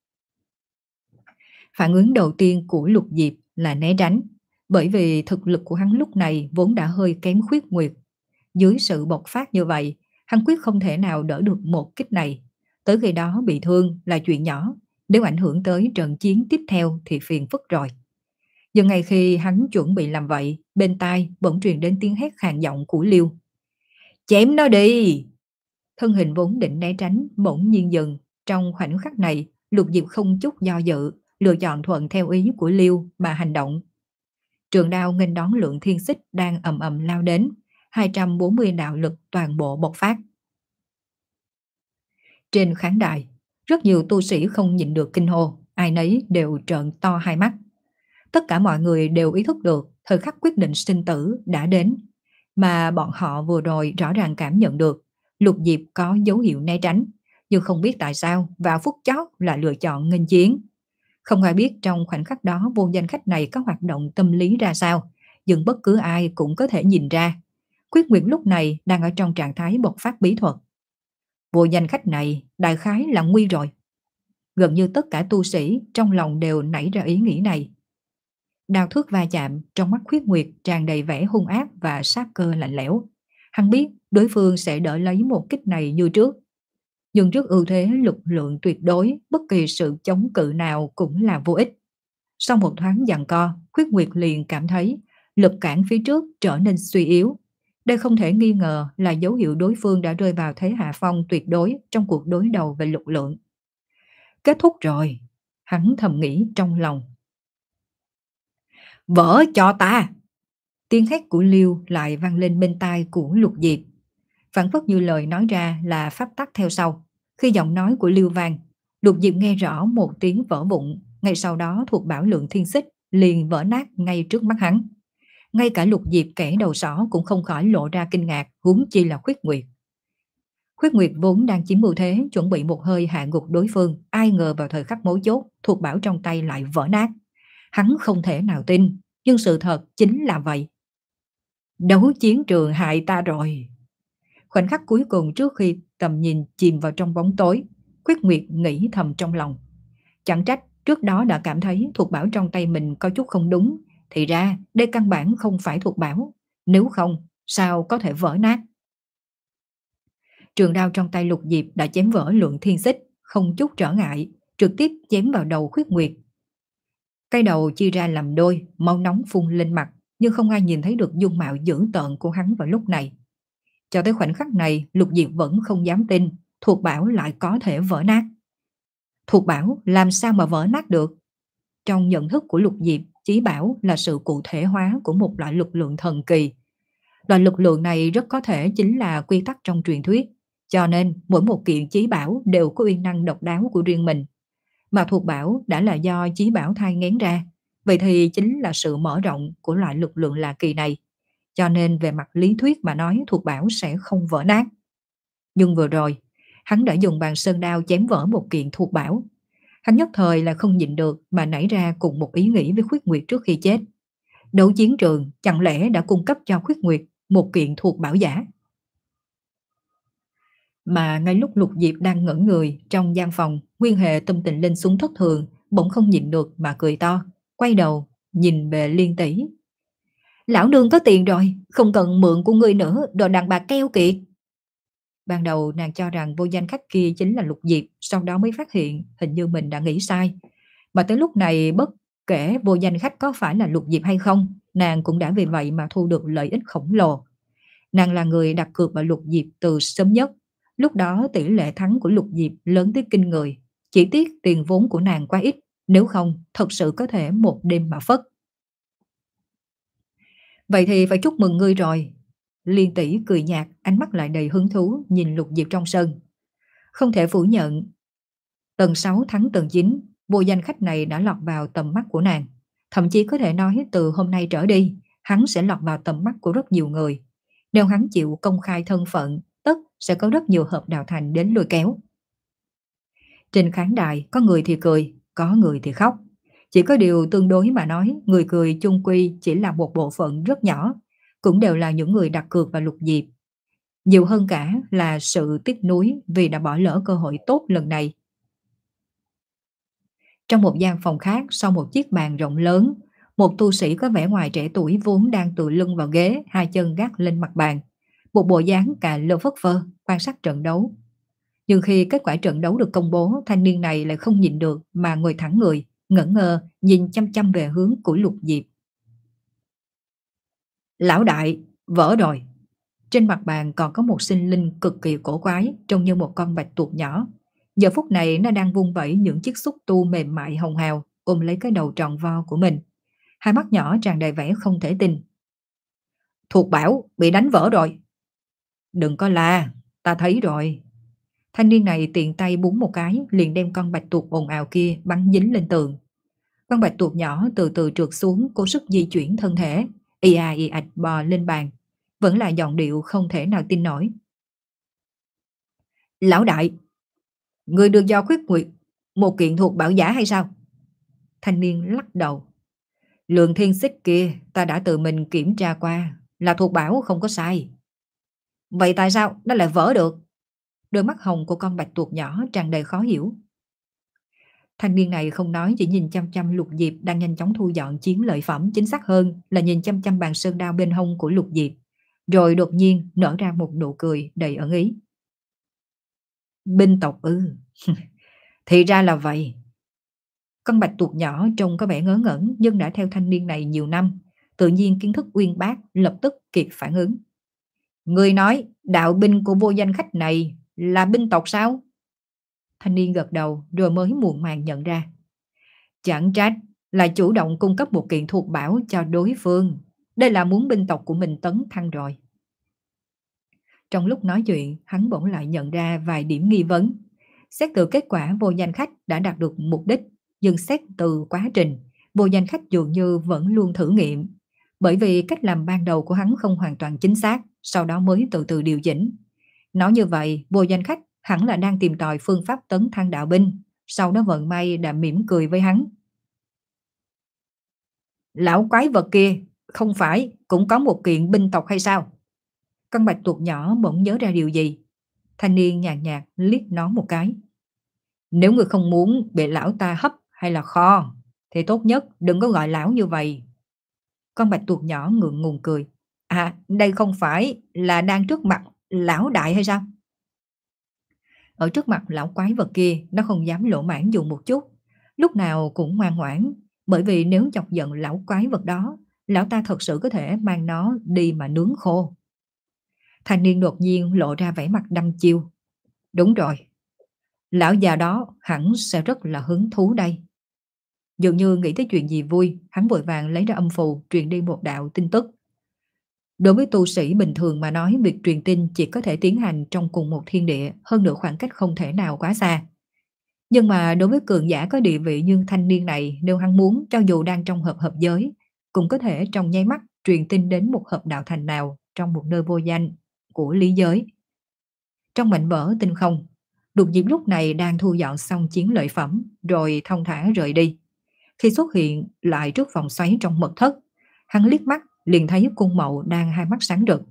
Phản ứng đầu tiên của Lục Diệp là né tránh, bởi vì thực lực của hắn lúc này vốn đã hơi kém Khuyết Nguyệt. Dưới sự bộc phát như vậy, hắn quyết không thể nào đỡ được một kích này. Tới khi đó bị thương là chuyện nhỏ, nếu ảnh hưởng tới trận chiến tiếp theo thì phiền phức rồi. Nhưng ngay khi hắn chuẩn bị làm vậy, bên tai bỗng truyền đến tiếng hét khàn giọng của Liêu. Chém nó đi! Thân hình vốn định né tránh bỗng nhiên dừng. Trong khoảnh khắc này, Lục Diệp không chút do dự, lựa chọn thuận theo ý của Liêu mà hành động. Trường đao nghênh đón Lượng thiên xích đang ầm ầm lao đến, hai trăm bốn mươi đạo lực toàn bộ bộc phát. Trên khán đài, rất nhiều tu sĩ không nhịn được kinh hô, ai nấy đều trợn to hai mắt. Tất cả mọi người đều ý thức được thời khắc quyết định sinh tử đã đến, mà bọn họ vừa rồi rõ ràng cảm nhận được Lục Diệp có dấu hiệu né tránh, nhưng không biết tại sao vào phút chót là lựa chọn nghênh chiến. Không ai biết trong khoảnh khắc đó vô danh khách này có hoạt động tâm lý ra sao, nhưng bất cứ ai cũng có thể nhìn ra. Khuyết Nguyệt lúc này đang ở trong trạng thái bộc phát bí thuật. Vô danh khách này đại khái là nguy rồi. Gần như tất cả tu sĩ trong lòng đều nảy ra ý nghĩ này. Đao thước va chạm, trong mắt Khuyết Nguyệt tràn đầy vẻ hung ác và sát cơ lạnh lẽo. Hắn biết đối phương sẽ đỡ lấy một kích này như trước. Nhưng trước ưu thế lực lượng tuyệt đối, bất kỳ sự chống cự nào cũng là vô ích. Sau một thoáng giằng co, Khuyết Nguyệt liền cảm thấy lực cản phía trước trở nên suy yếu. Đây không thể nghi ngờ là dấu hiệu đối phương đã rơi vào thế hạ phong tuyệt đối trong cuộc đối đầu về lực lượng. Kết thúc rồi, hắn thầm nghĩ trong lòng. Vỡ cho ta! Tiếng hét của Liêu lại vang lên bên tai của Lục Diệp. Phản phất như lời nói ra là pháp tắc theo sau. Khi giọng nói của Liêu vang, Lục Diệp nghe rõ một tiếng vỡ vụn. Ngay sau đó thuộc bảo Lượng thiên xích liền vỡ nát ngay trước mắt hắn. Ngay cả Lục Diệp kẻ đầu sỏ cũng không khỏi lộ ra kinh ngạc, huống chi là Khuyết Nguyệt. Khuyết Nguyệt vốn đang chiếm ưu thế, chuẩn bị một hơi hạ gục đối phương, ai ngờ vào thời khắc mấu chốt, thuộc bảo trong tay lại vỡ nát. Hắn không thể nào tin, nhưng sự thật chính là vậy. Đấu chiến trường hại ta rồi. Khoảnh khắc cuối cùng trước khi tầm nhìn chìm vào trong bóng tối, Khuyết Nguyệt nghĩ thầm trong lòng. Chẳng trách trước đó đã cảm thấy thuộc bảo trong tay mình có chút không đúng, thì ra đây căn bản không phải thuộc bảo, nếu không sao có thể vỡ nát. Trường đao trong tay Lục Diệp đã chém vỡ Lượng thiên xích, không chút trở ngại, trực tiếp chém vào đầu Khuyết Nguyệt. Cái đầu chia ra làm đôi, máu nóng phun lên mặt, nhưng không ai nhìn thấy được dung mạo dữ tợn của hắn vào lúc này. Cho tới khoảnh khắc này, Lục Diệp vẫn không dám tin thuộc bảo lại có thể vỡ nát. Thuộc bảo làm sao mà vỡ nát được? Trong nhận thức của Lục Diệp, chí bảo là sự cụ thể hóa của một loại lực lượng thần kỳ. Loại lực lượng này rất có thể chính là quy tắc trong truyền thuyết, cho nên mỗi một kiện chí bảo đều có uy năng độc đáo của riêng mình. Mà thuộc bảo đã là do chí bảo thai nghén ra, vậy thì chính là sự mở rộng của loại lực lượng lạ kỳ này. cho nên về mặt lý thuyết mà nói thuộc bảo sẽ không vỡ nát. Nhưng vừa rồi, hắn đã dùng bàn sơn đao chém vỡ một kiện thuộc bảo. Hắn nhất thời là không nhịn được mà nảy ra cùng một ý nghĩ với Khuyết Nguyệt trước khi chết. Đấu chiến trường chẳng lẽ đã cung cấp cho Khuyết Nguyệt một kiện thuộc bảo giả? Mà ngay lúc Lục Diệp đang ngẩn người trong gian phòng, Nguyên Hề tâm tình lên xuống thất thường, bỗng không nhịn được mà cười to, quay đầu nhìn về Liên Tỷ. Lão nương có tiền rồi, không cần mượn của ngươi nữa, đồ đàn bà keo kiệt. Ban đầu nàng cho rằng vô danh khách kia chính là Lục Diệp, sau đó mới phát hiện hình như mình đã nghĩ sai. Mà tới lúc này bất kể vô danh khách có phải là Lục Diệp hay không, nàng cũng đã vì vậy mà thu được lợi ích khổng lồ. Nàng là người đặt cược vào Lục Diệp từ sớm nhất. Lúc đó tỷ lệ thắng của Lục Diệp lớn tới kinh người. Chỉ tiếc tiền vốn của nàng quá ít, nếu không thật sự có thể một đêm mà phất. Vậy thì phải chúc mừng ngươi rồi. Liên Tỷ cười nhạt, ánh mắt lại đầy hứng thú nhìn Lục Diệp trong sân. Không thể phủ nhận, tầng sáu thắng tầng chín, vô danh khách này đã lọt vào tầm mắt của nàng. Thậm chí có thể nói từ hôm nay trở đi, hắn sẽ lọt vào tầm mắt của rất nhiều người. Nếu hắn chịu công khai thân phận, tất sẽ có rất nhiều hợp đạo thành đến lôi kéo. Trên khán đài, có người thì cười, có người thì khóc. Chỉ có điều tương đối mà nói, người cười chung quy chỉ là một bộ phận rất nhỏ, cũng đều là những người đặt cược vào Lục Diệp. Nhiều hơn cả là sự tiếc nuối vì đã bỏ lỡ cơ hội tốt lần này. Trong một gian phòng khác, sau một chiếc bàn rộng lớn, một tu sĩ có vẻ ngoài trẻ tuổi vốn đang tựa lưng vào ghế, hai chân gác lên mặt bàn. Một bộ dáng cà lơ phất phơ, quan sát trận đấu. Nhưng khi kết quả trận đấu được công bố, thanh niên này lại không nhịn được mà ngồi thẳng người, ngẩn ngơ nhìn chăm chăm về hướng của Lục Diệp. Lão đại, vỡ rồi. Trên mặt bàn còn có một sinh linh cực kỳ cổ quái, trông như một con bạch tuộc nhỏ. Giờ phút này nó đang vung vẩy những chiếc xúc tu mềm mại hồng hào, ôm lấy cái đầu tròn vo của mình. Hai mắt nhỏ tràn đầy vẻ không thể tin. Thuộc bảo bị đánh vỡ rồi. Đừng có la, ta thấy rồi. Thanh niên này tiện tay búng một cái, liền đem con bạch tuộc ồn ào kia bắn dính lên tường. Con bạch tuộc nhỏ từ từ trượt xuống, cố sức di chuyển thân thể, y a y ạch bò lên bàn. Vẫn là giọng điệu không thể nào tin nổi. Lão đại, người được do Khuyết Nguyệt một kiện thuộc bảo giả hay sao? Thanh niên lắc đầu. Lượng thiên xích kia ta đã tự mình kiểm tra qua, là thuộc bảo không có sai. Vậy tại sao nó lại vỡ được? Đôi mắt hồng của con bạch tuộc nhỏ tràn đầy khó hiểu. Thanh niên này không nói, chỉ nhìn chăm chăm Lục Diệp đang nhanh chóng thu dọn chiến lợi phẩm, chính xác hơn là nhìn chăm chăm bàn sơn đao bên hông của Lục Diệp. Rồi đột nhiên nở ra một nụ cười đầy ẩn ý. Binh tộc ư? Thì ra là vậy. Con bạch tuộc nhỏ trông có vẻ ngớ ngẩn, nhưng đã theo thanh niên này nhiều năm, tự nhiên kiến thức uyên bác, lập tức kịp phản ứng. Người nói đạo binh của vô danh khách này là binh tộc sao? Thanh niên gật đầu rồi mới muộn màng nhận ra. Chẳng trách là chủ động cung cấp một kiện thuộc bảo cho đối phương. Đây là muốn binh tộc của mình tấn thăng rồi. Trong lúc nói chuyện, hắn bỗng lại nhận ra vài điểm nghi vấn. Xét từ kết quả, vô danh khách đã đạt được mục đích, nhưng xét từ quá trình, vô danh khách dường như vẫn luôn thử nghiệm. Bởi vì cách làm ban đầu của hắn không hoàn toàn chính xác, sau đó mới từ từ điều chỉnh. Nói như vậy, vô danh khách hẳn là đang tìm tòi phương pháp tấn thăng đạo binh, sau đó vận may đã mỉm cười với hắn. Lão quái vật kia, không phải cũng có một kiện binh tộc hay sao? Con bạch tuộc nhỏ bỗng nhớ ra điều gì. Thanh niên nhàn nhạt, nhạt liếc nó một cái. Nếu người không muốn bị lão ta hấp hay là kho, thì tốt nhất đừng có gọi lão như vậy. Con bạch tuộc nhỏ ngượng ngùng cười. À, đây không phải là đang trước mặt lão đại hay sao? Ở trước mặt lão quái vật kia, nó không dám lỗ mãn dùng một chút. Lúc nào cũng ngoan ngoãn, bởi vì nếu chọc giận lão quái vật đó, lão ta thật sự có thể mang nó đi mà nướng khô. Thanh niên đột nhiên lộ ra vẻ mặt đăm chiêu. Đúng rồi, lão già đó hẳn sẽ rất là hứng thú đây. Dường như nghĩ tới chuyện gì vui, hắn vội vàng lấy ra âm phù truyền đi một đạo tin tức. Đối với tu sĩ bình thường mà nói, việc truyền tin chỉ có thể tiến hành trong cùng một thiên địa, hơn nữa khoảng cách không thể nào quá xa. Nhưng mà đối với cường giả có địa vị như thanh niên này, nếu hắn muốn, cho dù đang trong hợp hợp giới, cũng có thể trong nháy mắt truyền tin đến một hợp đạo thành nào trong một nơi vô danh của lý giới. Trong mảnh vỡ tinh không, Lục Diệp lúc này đang thu dọn xong chiến lợi phẩm rồi thong thả rời đi. Khi xuất hiện lại trước vòng xoáy trong mật thất, hắn liếc mắt liền thấy cung Mậu đang hai mắt sáng rực.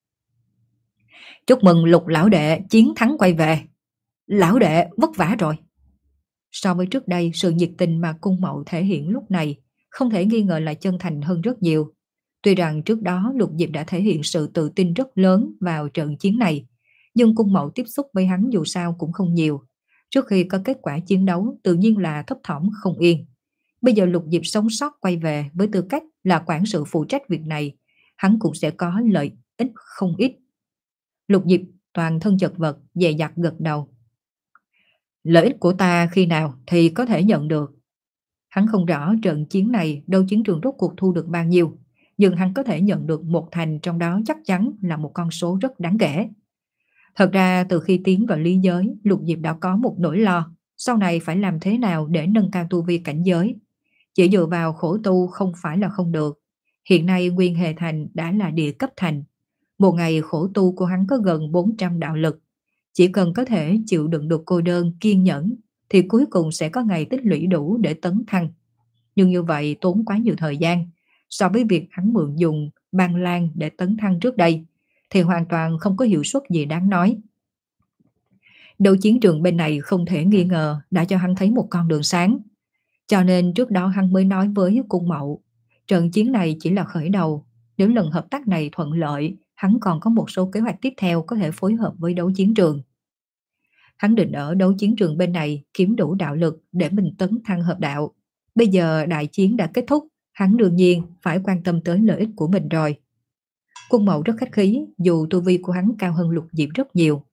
Chúc mừng Lục lão đệ chiến thắng quay về. Lão đệ vất vả rồi. So với trước đây, sự nhiệt tình mà cung Mậu thể hiện lúc này không thể nghi ngờ là chân thành hơn rất nhiều. Tuy rằng trước đó Lục Diệp đã thể hiện sự tự tin rất lớn vào trận chiến này, nhưng cung Mậu tiếp xúc với hắn dù sao cũng không nhiều. Trước khi có kết quả chiến đấu tự nhiên là thấp thỏm không yên. Bây giờ Lục Diệp sống sót quay về với tư cách là quản sự phụ trách việc này, hắn cũng sẽ có lợi ích không ít. Lục Diệp toàn thân chật vật, dè dặt gật đầu. Lợi ích của ta khi nào thì có thể nhận được. Hắn không rõ trận chiến này đấu chiến trường rốt cuộc thu được bao nhiêu, nhưng hắn có thể nhận được một thành, trong đó chắc chắn là một con số rất đáng kể. Thật ra từ khi tiến vào lý giới, Lục Diệp đã có một nỗi lo, sau này phải làm thế nào để nâng cao tu vi cảnh giới. Chỉ dựa vào khổ tu không phải là không được. Hiện nay Nguyên Hề Thành đã là địa cấp thành. Một ngày khổ tu của hắn có gần bốn trăm đạo lực. Chỉ cần có thể chịu đựng được cô đơn, kiên nhẫn, thì cuối cùng sẽ có ngày tích lũy đủ để tấn thăng. Nhưng như vậy tốn quá nhiều thời gian. So với việc hắn mượn dùng băng lan để tấn thăng trước đây, thì hoàn toàn không có hiệu suất gì đáng nói. Đấu chiến trường bên này không thể nghi ngờ đã cho hắn thấy một con đường sáng. Cho nên trước đó hắn mới nói với cung Mậu, trận chiến này chỉ là khởi đầu. Nếu lần hợp tác này thuận lợi, hắn còn có một số kế hoạch tiếp theo có thể phối hợp với đấu chiến trường. Hắn định ở đấu chiến trường bên này kiếm đủ đạo lực để mình tấn thăng hợp đạo. Bây giờ đại chiến đã kết thúc, hắn đương nhiên phải quan tâm tới lợi ích của mình rồi. Cung Mậu rất khách khí, dù tu vi của hắn cao hơn Lục Diệp rất nhiều.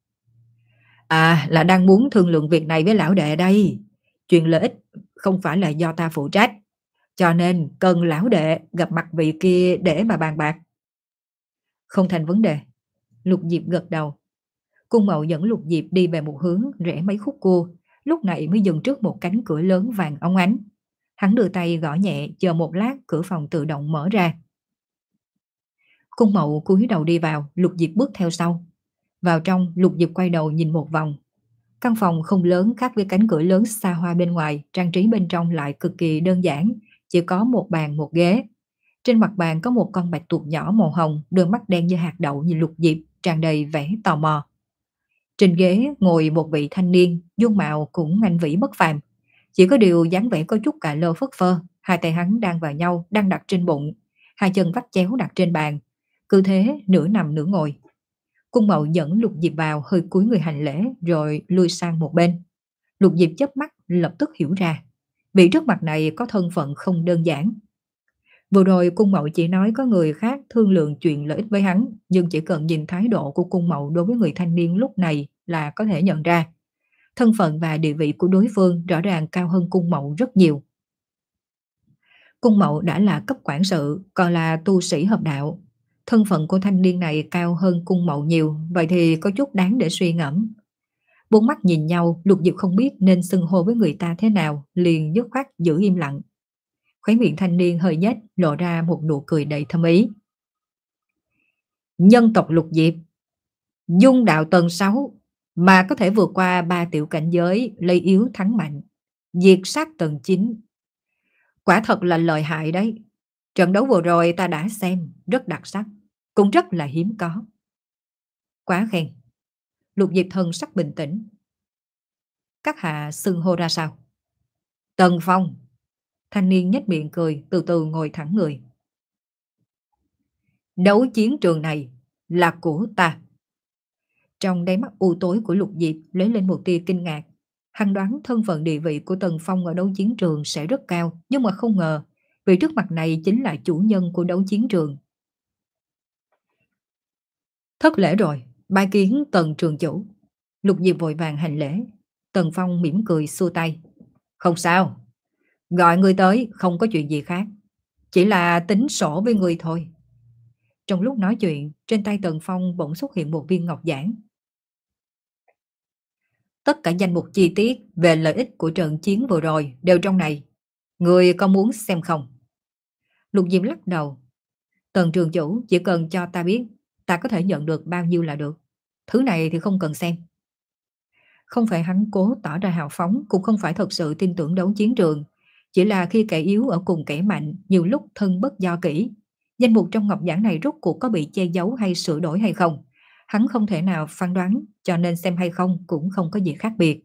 À, là đang muốn thương lượng việc này với lão đệ đây. Chuyện lợi ích không phải là do ta phụ trách, cho nên cần lão đệ gặp mặt vị kia để mà bàn bạc. Không thành vấn đề. Lục Diệp gật đầu. Cung Mậu dẫn Lục Diệp đi về một hướng rẽ mấy khúc cua, lúc này mới dừng trước một cánh cửa lớn vàng óng ánh. Hắn đưa tay gõ nhẹ, chờ một lát cửa phòng tự động mở ra. Cung Mậu cúi đầu đi vào, Lục Diệp bước theo sau. Vào trong, Lục Diệp quay đầu nhìn một vòng. Căn phòng không lớn, khác với cánh cửa lớn xa hoa bên ngoài, trang trí bên trong lại cực kỳ đơn giản, chỉ có một bàn một ghế. Trên mặt bàn có một con bạch tuộc nhỏ màu hồng, đôi mắt đen như hạt đậu nhìn Lục Diệp, tràn đầy vẻ tò mò. Trên ghế ngồi một vị thanh niên, dung mạo cũng anh vĩ bất phàm, chỉ có điều dáng vẻ có chút cà lơ phất phơ. Hai tay hắn đang vào nhau, đang đặt trên bụng, hai chân vắt chéo đặt trên bàn, cứ thế nửa nằm nửa ngồi. Cung Mậu dẫn Lục Diệp vào, hơi cúi người hành lễ rồi lui sang một bên. Lục Diệp chớp mắt lập tức hiểu ra, vị trước mặt này có thân phận không đơn giản. Vừa rồi Cung Mậu chỉ nói có người khác thương lượng chuyện lợi ích với hắn, nhưng chỉ cần nhìn thái độ của Cung Mậu đối với người thanh niên lúc này là có thể nhận ra. Thân phận và địa vị của đối phương rõ ràng cao hơn Cung Mậu rất nhiều. Cung Mậu đã là cấp quản sự, còn là tu sĩ hợp đạo. Thân phận của thanh niên này cao hơn Cung Mậu nhiều, vậy thì có chút đáng để suy ngẫm. Bốn mắt nhìn nhau, Lục Diệp không biết nên xưng hô với người ta thế nào, liền dứt khoát giữ im lặng. Khóe miệng thanh niên hơi nhếch, lộ ra một nụ cười đầy thâm ý. Nhân tộc Lục Diệp, dung đạo tầng sáu, mà có thể vượt qua ba tiểu cảnh giới, lấy yếu thắng mạnh, diệt sát tầng chín. Quả thật là lợi hại đấy. Trận đấu vừa rồi ta đã xem, rất đặc sắc, cũng rất là hiếm có. Quá khen. Lục Diệp thần sắc bình tĩnh. Các hạ xưng hô ra sao? Tần Phong. Thanh niên nhếch miệng cười, từ từ ngồi thẳng người. Đấu chiến trường này là của ta. Trong đáy mắt u tối của Lục Diệp lấy lên một tia kinh ngạc. Hắn đoán thân phận địa vị của Tần Phong ở đấu chiến trường sẽ rất cao, nhưng mà không ngờ vị trước mặt này chính là chủ nhân của đấu chiến trường. Thất lễ rồi, bái kiến Tần trường chủ. Lục Diệp vội vàng hành lễ. Tần Phong mỉm cười xua tay. Không sao, gọi người tới không có chuyện gì khác, chỉ là tính sổ với người thôi. Trong lúc nói chuyện, trên tay Tần Phong bỗng xuất hiện một viên ngọc giản. Tất cả danh mục chi tiết về lợi ích của trận chiến vừa rồi đều trong này. Người có muốn xem không? Lục Diệp lắc đầu. Tần trường chủ chỉ cần cho ta biết, ta có thể nhận được bao nhiêu là được. Thứ này thì không cần xem. Không phải hắn cố tỏ ra hào phóng, cũng không phải thật sự tin tưởng đấu chiến trường. Chỉ là khi kẻ yếu ở cùng kẻ mạnh, nhiều lúc thân bất do kỹ. Danh mục trong ngọc giảng này rốt cuộc có bị che giấu hay sửa đổi hay không? Hắn không thể nào phán đoán, cho nên xem hay không cũng không có gì khác biệt.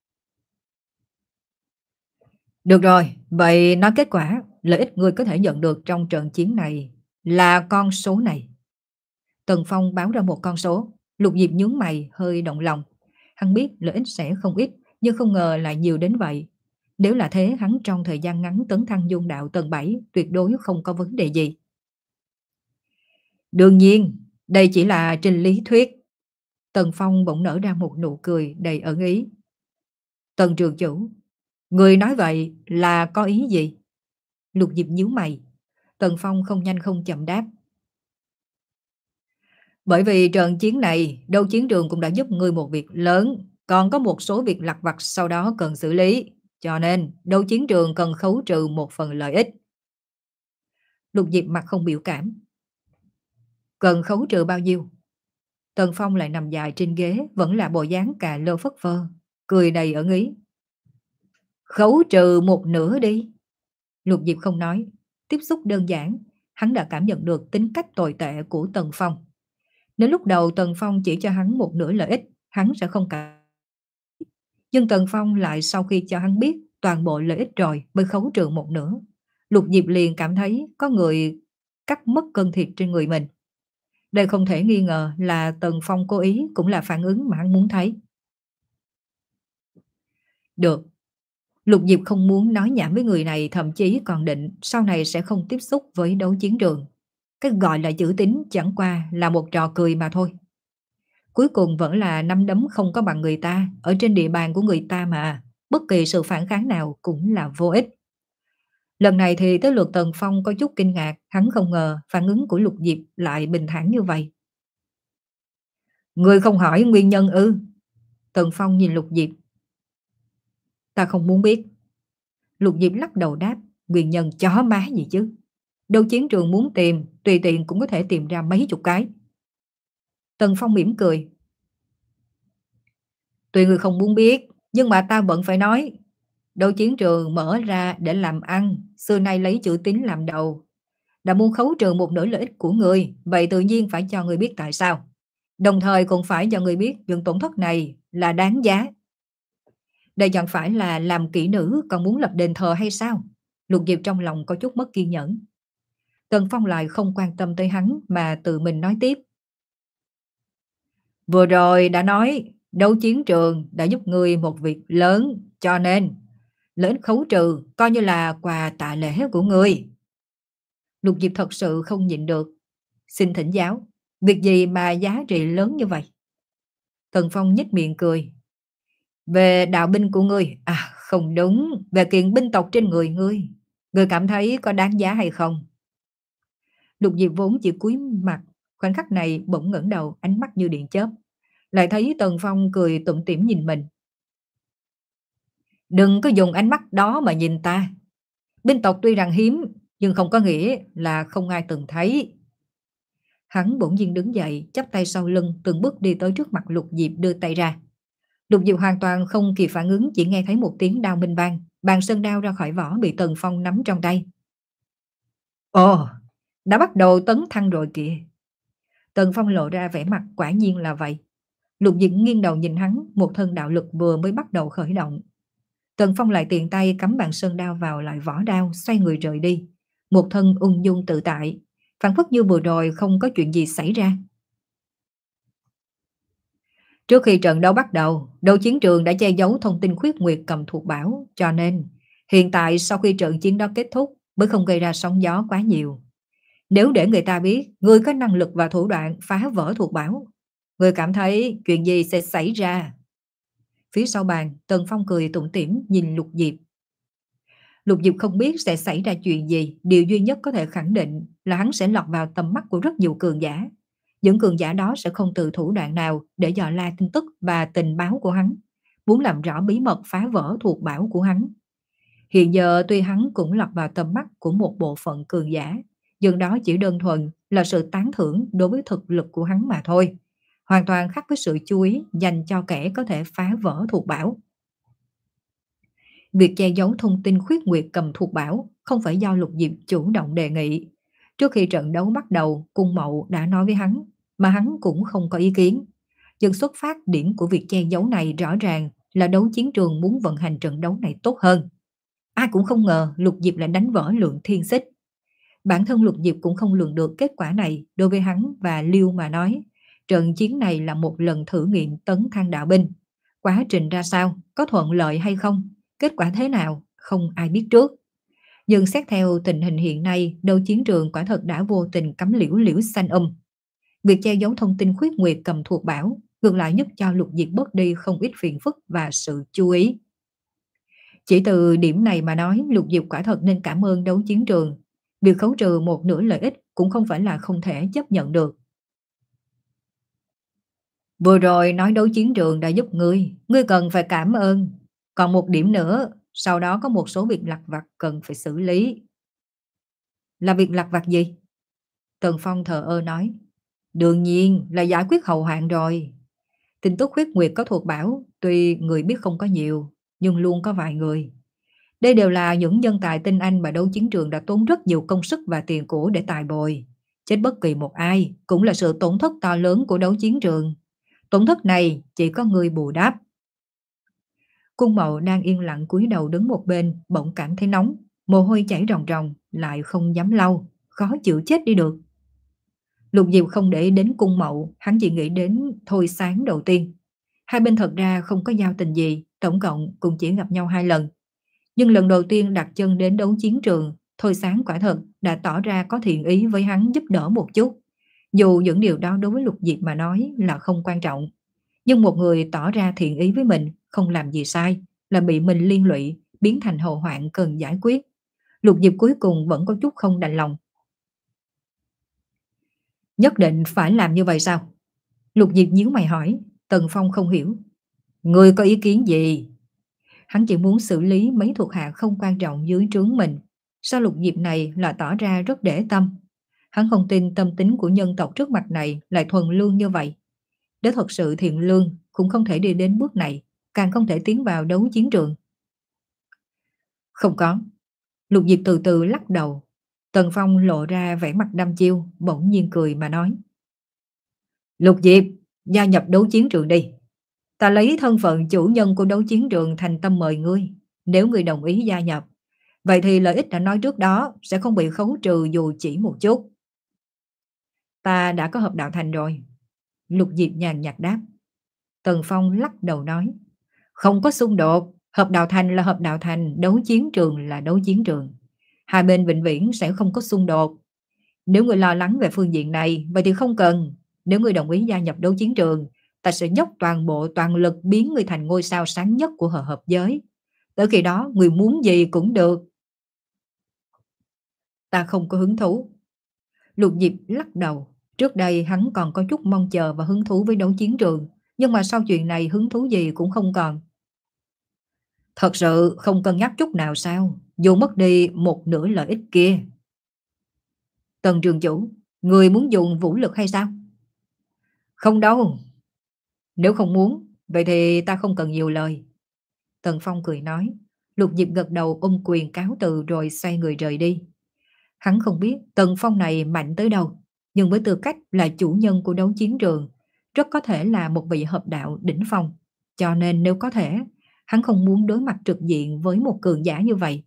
Được rồi, vậy nói kết quả, lợi ích ngươi có thể nhận được trong trận chiến này là con số này. Tần Phong báo ra một con số, Lục Diệp nhướng mày hơi động lòng. Hắn biết lợi ích sẽ không ít, nhưng không ngờ lại nhiều đến vậy. Nếu là thế, hắn trong thời gian ngắn tấn thăng dung đạo tầng bảy tuyệt đối không có vấn đề gì. Đương nhiên, đây chỉ là trên lý thuyết. Tần Phong bỗng nở ra một nụ cười đầy ẩn ý. Tần trường chủ, người nói vậy là có ý gì? Lục Diệp nhíu mày. Tần Phong không nhanh không chậm đáp. Bởi vì trận chiến này, đấu chiến trường cũng đã giúp ngươi một việc lớn, còn có một số việc lặt vặt sau đó cần xử lý. Cho nên, đấu chiến trường cần khấu trừ một phần lợi ích. Lục Diệp mặt không biểu cảm. Cần khấu trừ bao nhiêu? Tần Phong lại nằm dài trên ghế, vẫn là bộ dáng cà lơ phất phơ, cười đầy ẩn ý. Khấu trừ một nửa đi. Lục Diệp không nói, tiếp xúc đơn giản, hắn đã cảm nhận được tính cách tồi tệ của Tần Phong. Nếu lúc đầu Tần Phong chỉ cho hắn một nửa lợi ích, hắn sẽ không cảm. Nhưng Tần Phong lại sau khi cho hắn biết toàn bộ lợi ích rồi mới khấu trừ một nửa. Lục Diệp liền cảm thấy có người cắt mất cân thịt trên người mình. Đây không thể nghi ngờ là Tần Phong cố ý, cũng là phản ứng mà hắn muốn thấy. Được. Lục Diệp không muốn nói nhảm với người này, thậm chí còn định sau này sẽ không tiếp xúc với đấu chiến trường. Cái gọi là chữ tín chẳng qua là một trò cười mà thôi. Cuối cùng vẫn là nắm đấm không có bằng người ta, ở trên địa bàn của người ta mà, bất kỳ sự phản kháng nào cũng là vô ích. Lần này thì tới lượt Tần Phong có chút kinh ngạc, hắn không ngờ phản ứng của Lục Diệp lại bình thản như vậy. Người không hỏi nguyên nhân ư? Tần Phong nhìn Lục Diệp. Ta không muốn biết. Lục Diệp lắc đầu đáp, nguyên nhân chó má gì chứ? Đâu chiến trường muốn tìm, tùy tiện cũng có thể tìm ra mấy chục cái. Tần Phong mỉm cười. Tuy người không muốn biết, nhưng mà ta vẫn phải nói. Đâu chiến trường mở ra để làm ăn, xưa nay lấy chữ tín làm đầu. Đã muốn khấu trừ một nửa lợi ích của người, vậy tự nhiên phải cho người biết tại sao. Đồng thời cũng phải cho người biết những tổn thất này là đáng giá. Đây chẳng phải là làm kỹ nữ còn muốn lập đền thờ hay sao? Lục Diệp trong lòng có chút mất kiên nhẫn. Tần Phong lại không quan tâm tới hắn mà tự mình nói tiếp. Vừa rồi đã nói, đấu chiến trường đã giúp người một việc lớn, cho nên lợi ích khấu trừ coi như là quà tạ lễ của người. Lục Diệp thật sự không nhịn được. Xin thỉnh giáo, việc gì mà giá trị lớn như vậy? Tần Phong nhếch miệng cười. Về đạo binh của ngươi, à không đúng, về kiện binh tộc trên người ngươi, ngươi cảm thấy có đáng giá hay không? Lục Diệp vốn chỉ cúi mặt, khoảnh khắc này bỗng ngẩng đầu, ánh mắt như điện chớp, lại thấy Tần Phong cười tủm tỉm nhìn mình. Đừng có dùng ánh mắt đó mà nhìn ta. Binh tộc tuy rằng hiếm, nhưng không có nghĩa là không ai từng thấy. Hắn bỗng nhiên đứng dậy, chắp tay sau lưng, từng bước đi tới trước mặt Lục Diệp đưa tay ra. Lục Diệp hoàn toàn không kịp phản ứng, chỉ nghe thấy một tiếng đao minh vang, bàn sơn đao ra khỏi vỏ bị Tần Phong nắm trong tay. Ồ, đã bắt đầu tấn thăng rồi kìa. Tần Phong lộ ra vẻ mặt quả nhiên là vậy. Lục Diệp nghiêng đầu nhìn hắn, một thân đạo lực vừa mới bắt đầu khởi động. Tần Phong lại tiện tay cắm bàn sơn đao vào lại vỏ đao, xoay người rời đi. Một thân ung dung tự tại, phảng phất như vừa rồi không có chuyện gì xảy ra. Trước khi trận đấu bắt đầu, đấu chiến trường đã che giấu thông tin khuyết nguyệt cầm thuộc bảo, cho nên hiện tại sau khi trận chiến đó kết thúc mới không gây ra sóng gió quá nhiều. Nếu để người ta biết người có năng lực và thủ đoạn phá vỡ thuộc bảo, người cảm thấy chuyện gì sẽ xảy ra? Phía sau bàn, Tần Phong cười tủm tỉm nhìn Lục Diệp. Lục Diệp không biết sẽ xảy ra chuyện gì, điều duy nhất có thể khẳng định là hắn sẽ lọt vào tầm mắt của rất nhiều cường giả. Những cường giả đó sẽ không từ thủ đoạn nào để dò la tin tức và tình báo của hắn, muốn làm rõ bí mật phá vỡ thuộc bảo của hắn. Hiện giờ tuy hắn cũng lọt vào tầm mắt của một bộ phận cường giả, nhưng đó chỉ đơn thuần là sự tán thưởng đối với thực lực của hắn mà thôi, hoàn toàn khác với sự chú ý dành cho kẻ có thể phá vỡ thuộc bảo. Việc che giấu thông tin khuyết nguyệt cầm thuộc bảo không phải do Lục Diệp chủ động đề nghị. Trước khi trận đấu bắt đầu, Cung Mậu đã nói với hắn, mà hắn cũng không có ý kiến. Nhưng xuất phát điểm của việc che giấu này rõ ràng là đấu chiến trường muốn vận hành trận đấu này tốt hơn. Ai cũng không ngờ Lục Diệp lại đánh vỡ lượng thiên xích. Bản thân Lục Diệp cũng không lường được kết quả này. Đối với hắn và Liêu mà nói, trận chiến này là một lần thử nghiệm tấn thăng đạo binh. Quá trình ra sao, có thuận lợi hay không, kết quả thế nào, không ai biết trước. Nhưng xét theo tình hình hiện nay, đấu chiến trường quả thật đã vô tình cắm liễu liễu xanh um. Việc che giấu thông tin khuyết nguyệt cầm thuộc bảo ngược lại giúp cho Lục Diệp bớt đi không ít phiền phức và sự chú ý. Chỉ từ điểm này mà nói, Lục Diệp quả thật nên cảm ơn đấu chiến trường. Việc khấu trừ một nửa lợi ích cũng không phải là không thể chấp nhận được. Vừa rồi nói đấu chiến trường đã giúp ngươi, ngươi cần phải cảm ơn. Còn một điểm nữa, sau đó có một số việc lặt vặt cần phải xử lý. Là việc lặt vặt gì? Tần Phong thờ ơ nói. Đương nhiên là giải quyết hậu hoạn rồi. Tin tức khuyết nguyệt có thuộc bảo, tuy người biết không có nhiều, nhưng luôn có vài người. Đây đều là những nhân tài tinh anh mà đấu chiến trường đã tốn rất nhiều công sức và tiền của để tài bồi. Chết bất kỳ một ai cũng là sự tổn thất to lớn của đấu chiến trường. Tổn thất này chỉ có người bù đắp. Cung Mậu đang yên lặng cúi đầu đứng một bên, bỗng cảm thấy nóng, mồ hôi chảy ròng ròng, lại không dám lau, khó chịu chết đi được. Lục Diệp không để ý đến Cung Mậu, hắn chỉ nghĩ đến Thôi Sáng đầu tiên. Hai bên thật ra không có giao tình gì, tổng cộng cũng chỉ gặp nhau hai lần. Nhưng lần đầu tiên đặt chân đến đấu chiến trường, Thôi Sáng quả thật đã tỏ ra có thiện ý với hắn giúp đỡ một chút. Dù những điều đó đối với Lục Diệp mà nói là không quan trọng. Nhưng một người tỏ ra thiện ý với mình, không làm gì sai, là bị mình liên lụy, biến thành hậu hoạn cần giải quyết. Lục Diệp cuối cùng vẫn có chút không đành lòng. Nhất định phải làm như vậy sao? Lục Diệp nhíu mày hỏi. Tần Phong không hiểu. Ngươi có ý kiến gì? Hắn chỉ muốn xử lý mấy thuộc hạ không quan trọng dưới trướng mình. Sao Lục Diệp này lại tỏ ra rất để tâm? Hắn không tin tâm tính của nhân tộc trước mặt này lại thuần lương như vậy. Nếu thật sự thiện lương cũng không thể đi đến bước này, càng không thể tiến vào đấu chiến trường. Không có. Lục Diệp từ từ lắc đầu. Tần Phong lộ ra vẻ mặt đăm chiêu, bỗng nhiên cười mà nói. Lục Diệp, gia nhập đấu chiến trường đi. Ta lấy thân phận chủ nhân của đấu chiến trường thành tâm mời ngươi. Nếu ngươi đồng ý gia nhập, vậy thì lợi ích đã nói trước đó sẽ không bị khấu trừ dù chỉ một chút. Ta đã có hợp đạo thành rồi. Lục Diệp nhàn nhạt đáp. Tần Phong lắc đầu nói. Không có xung đột. Hợp đạo thành là hợp đạo thành, đấu chiến trường là đấu chiến trường. Hai bên vĩnh viễn sẽ không có xung đột. Nếu người lo lắng về phương diện này, vậy thì không cần. Nếu người đồng ý gia nhập đấu chiến trường, ta sẽ dốc toàn bộ toàn lực biến người thành ngôi sao sáng nhất của hợp hợp giới. Tới khi đó, người muốn gì cũng được. Ta không có hứng thú. Lục Diệp lắc đầu. Trước đây hắn còn có chút mong chờ và hứng thú với đấu chiến trường, nhưng mà sau chuyện này hứng thú gì cũng không còn. Thật sự không cân nhắc chút nào sao, dù mất đi một nửa lợi ích kia. Tần trường chủ, người muốn dùng vũ lực hay sao? Không đâu. Nếu không muốn, vậy thì ta không cần nhiều lời. Tần Phong cười nói. Lục Diệp gật đầu ôm quyền cáo từ rồi xoay người rời đi. Hắn không biết Tần Phong này mạnh tới đâu, nhưng với tư cách là chủ nhân của đấu chiến trường, rất có thể là một vị hợp đạo đỉnh phong. Cho nên nếu có thể, hắn không muốn đối mặt trực diện với một cường giả như vậy.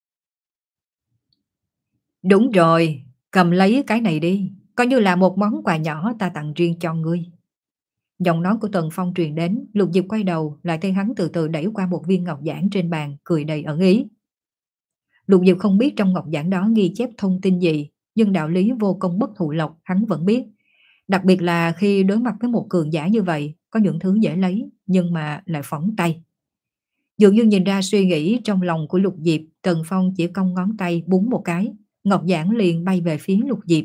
Đúng rồi, cầm lấy cái này đi, coi như là một món quà nhỏ ta tặng riêng cho ngươi. Giọng nói của Tần Phong truyền đến, Lục Diệp quay đầu lại thấy hắn từ từ đẩy qua một viên ngọc giản trên bàn, cười đầy ẩn ý. Lục Diệp không biết trong ngọc giản đó ghi chép thông tin gì, nhưng đạo lý vô công bất thụ lộc hắn vẫn biết. Đặc biệt là khi đối mặt với một cường giả như vậy, có những thứ dễ lấy nhưng mà lại phỏng tay. Dường như nhìn ra suy nghĩ trong lòng của Lục Diệp, Tần Phong chỉ cong ngón tay búng một cái, ngọc giản liền bay về phía Lục Diệp.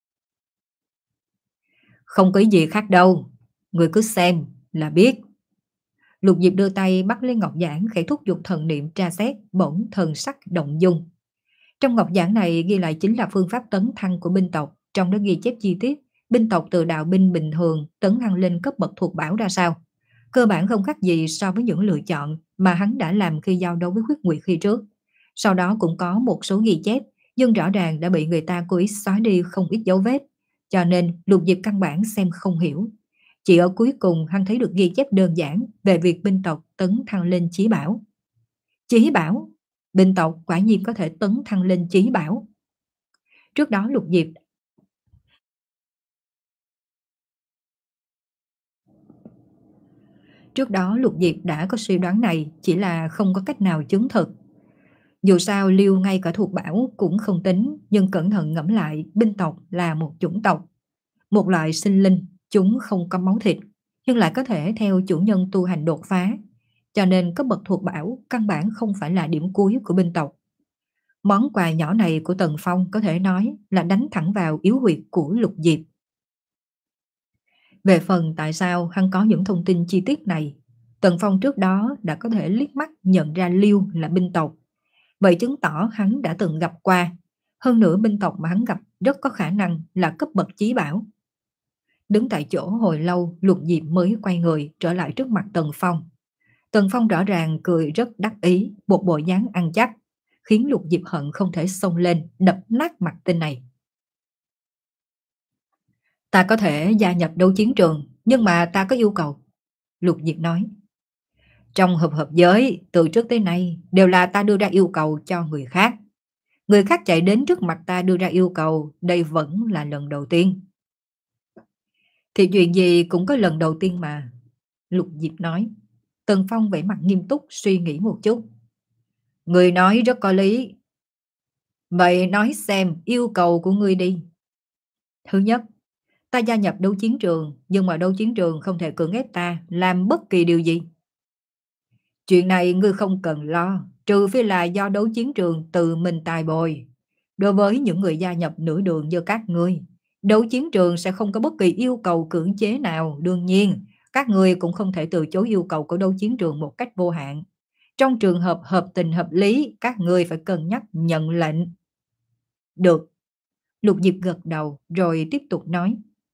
Không có ý gì khác đâu, người cứ xem là biết. Lục Diệp đưa tay bắt lấy ngọc giản, khẽ thúc giục thần niệm tra xét, bỗng thần sắc động dung. Trong ngọc giản này ghi lại chính là phương pháp tấn thăng của binh tộc, trong đó ghi chép chi tiết binh tộc từ đạo binh bình thường tấn thăng lên cấp bậc thuộc bảo ra sao. Cơ bản không khác gì so với những lựa chọn mà hắn đã làm khi giao đấu với huyết nguyệt khi trước. Sau đó cũng có một số ghi chép, nhưng rõ ràng đã bị người ta cố ý xóa đi không ít dấu vết, cho nên Lục Diệp căn bản xem không hiểu. Chỉ ở cuối cùng hắn thấy được ghi chép đơn giản về việc binh tộc tấn thăng lên chí bảo. Chí bảo? Binh tộc quả nhiên có thể tấn thăng lên chí bảo. Trước đó Lục Diệp Trước đó Lục Diệp đã có suy đoán này, chỉ là không có cách nào chứng thực. Dù sao Liêu ngay cả thuộc bảo cũng không tính, nhưng cẩn thận ngẫm lại, binh tộc là một chủng tộc, một loại sinh linh, chúng không có máu thịt, nhưng lại có thể theo chủ nhân tu hành đột phá, cho nên cấp bậc thuộc bảo căn bản không phải là điểm cuối của binh tộc. Món quà nhỏ này của Tần Phong có thể nói là đánh thẳng vào yếu huyệt của Lục Diệp. Về phần tại sao hắn có những thông tin chi tiết này, Tần Phong trước đó đã có thể liếc mắt nhận ra Liêu là binh tộc, vậy chứng tỏ hắn đã từng gặp qua. Hơn nữa binh tộc mà hắn gặp rất có khả năng là cấp bậc chí bảo. Đứng tại chỗ hồi lâu, Lục Diệp mới quay người trở lại trước mặt Tần Phong. Tần Phong rõ ràng cười rất đắc ý, một bộ dáng ăn chắc, khiến Lục Diệp hận không thể xông lên đập nát mặt tên này. Ta có thể gia nhập đấu chiến trường, nhưng mà ta có yêu cầu. Lục Diệp nói. Trong hợp hợp giới, từ trước tới nay đều là ta đưa ra yêu cầu cho người khác. Người khác chạy đến trước mặt ta đưa ra yêu cầu, đây vẫn là lần đầu tiên. Thì chuyện gì cũng có lần đầu tiên mà. Lục Diệp nói. Tần Phong vẻ mặt nghiêm túc suy nghĩ một chút. Người nói rất có lý. Vậy nói xem yêu cầu của ngươi đi. Thứ nhất, ta gia nhập đấu chiến trường, nhưng mà đấu chiến trường không thể cưỡng ép ta làm bất kỳ điều gì. Chuyện này ngươi không cần lo, trừ phi là do đấu chiến trường tự mình tài bồi. Đối với những người gia nhập nửa đường như các ngươi, đấu chiến trường sẽ không có bất kỳ yêu cầu cưỡng chế nào. Đương nhiên, các ngươi cũng không thể từ chối yêu cầu của đấu chiến trường một cách vô hạn. Trong trường hợp hợp tình hợp lý, các ngươi phải cân nhắc nhận lệnh. Được. Lục Diệp gật đầu rồi tiếp tục nói.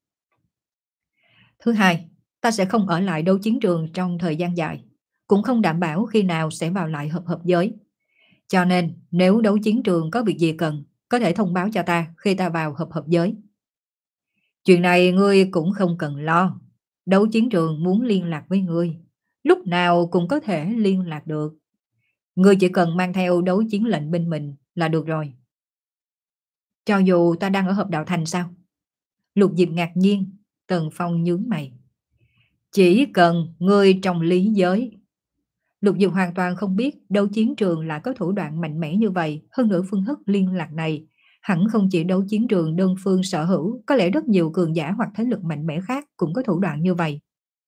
Thứ hai, ta sẽ không ở lại đấu chiến trường trong thời gian dài, cũng không đảm bảo khi nào sẽ vào lại hợp hợp giới. Cho nên, nếu đấu chiến trường có việc gì cần, có thể thông báo cho ta khi ta vào hợp hợp giới. Chuyện này ngươi cũng không cần lo. Đấu chiến trường muốn liên lạc với ngươi, lúc nào cũng có thể liên lạc được. Ngươi chỉ cần mang theo đấu chiến lệnh bên mình là được rồi. Cho dù ta đang ở hợp đạo thành sao? Lục Diệp ngạc nhiên. Tần Phong nhướng mày. Chỉ cần ngươi trong lý giới. Lục Diệp hoàn toàn không biết đấu chiến trường lại có thủ đoạn mạnh mẽ như vậy. Hơn nữa phương thức liên lạc này hẳn không chỉ đấu chiến trường đơn phương sở hữu, có lẽ rất nhiều cường giả hoặc thế lực mạnh mẽ khác cũng có thủ đoạn như vậy.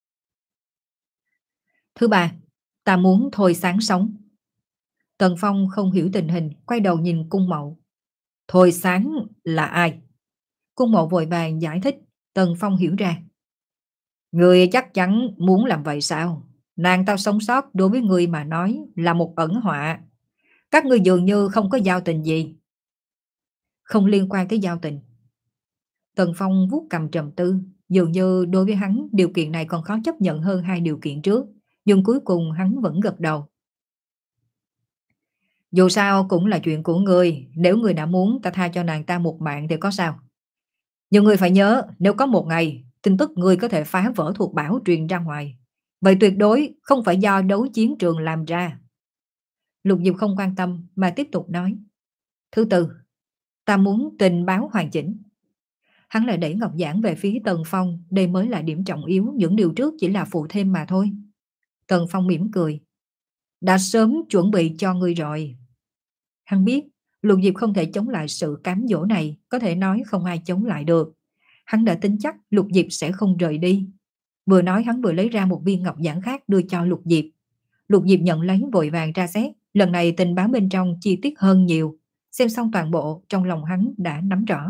Thứ ba, ta muốn thôi sáng sống. Tần Phong không hiểu tình hình, quay đầu nhìn Cung Mậu. Thôi sáng là ai? Cung Mậu vội vàng giải thích. Tần Phong hiểu ra. Người chắc chắn muốn làm vậy sao? Nàng ta sống sót đối với người mà nói là một ẩn họa. Các ngươi dường như không có giao tình gì. Không liên quan tới giao tình. Tần Phong vuốt cầm trầm tư. Dường như đối với hắn điều kiện này còn khó chấp nhận hơn hai điều kiện trước. Nhưng cuối cùng hắn vẫn gật đầu. Dù sao cũng là chuyện của ngươi. Nếu ngươi đã muốn ta tha cho nàng ta một mạng thì có sao? Nhưng ngươi phải nhớ, nếu có một ngày tin tức ngươi có thể phá vỡ thuộc bảo truyền ra ngoài, vậy tuyệt đối không phải do đấu chiến trường làm ra. Lục Diệp không quan tâm mà tiếp tục nói. Thứ tư, ta muốn tình báo hoàn chỉnh. Hắn lại đẩy ngọc giản về phía Tần Phong. Đây mới là điểm trọng yếu, những điều trước chỉ là phụ thêm mà thôi. Tần Phong mỉm cười. Đã sớm chuẩn bị cho ngươi rồi. Hắn biết Lục Diệp không thể chống lại sự cám dỗ này, có thể nói không ai chống lại được. Hắn đã tính chắc Lục Diệp sẽ không rời đi. Vừa nói hắn vừa lấy ra một viên ngọc giản khác đưa cho Lục Diệp. Lục Diệp nhận lấy vội vàng tra xét. Lần này tình báo bên trong chi tiết hơn nhiều. Xem xong toàn bộ, trong lòng hắn đã nắm rõ.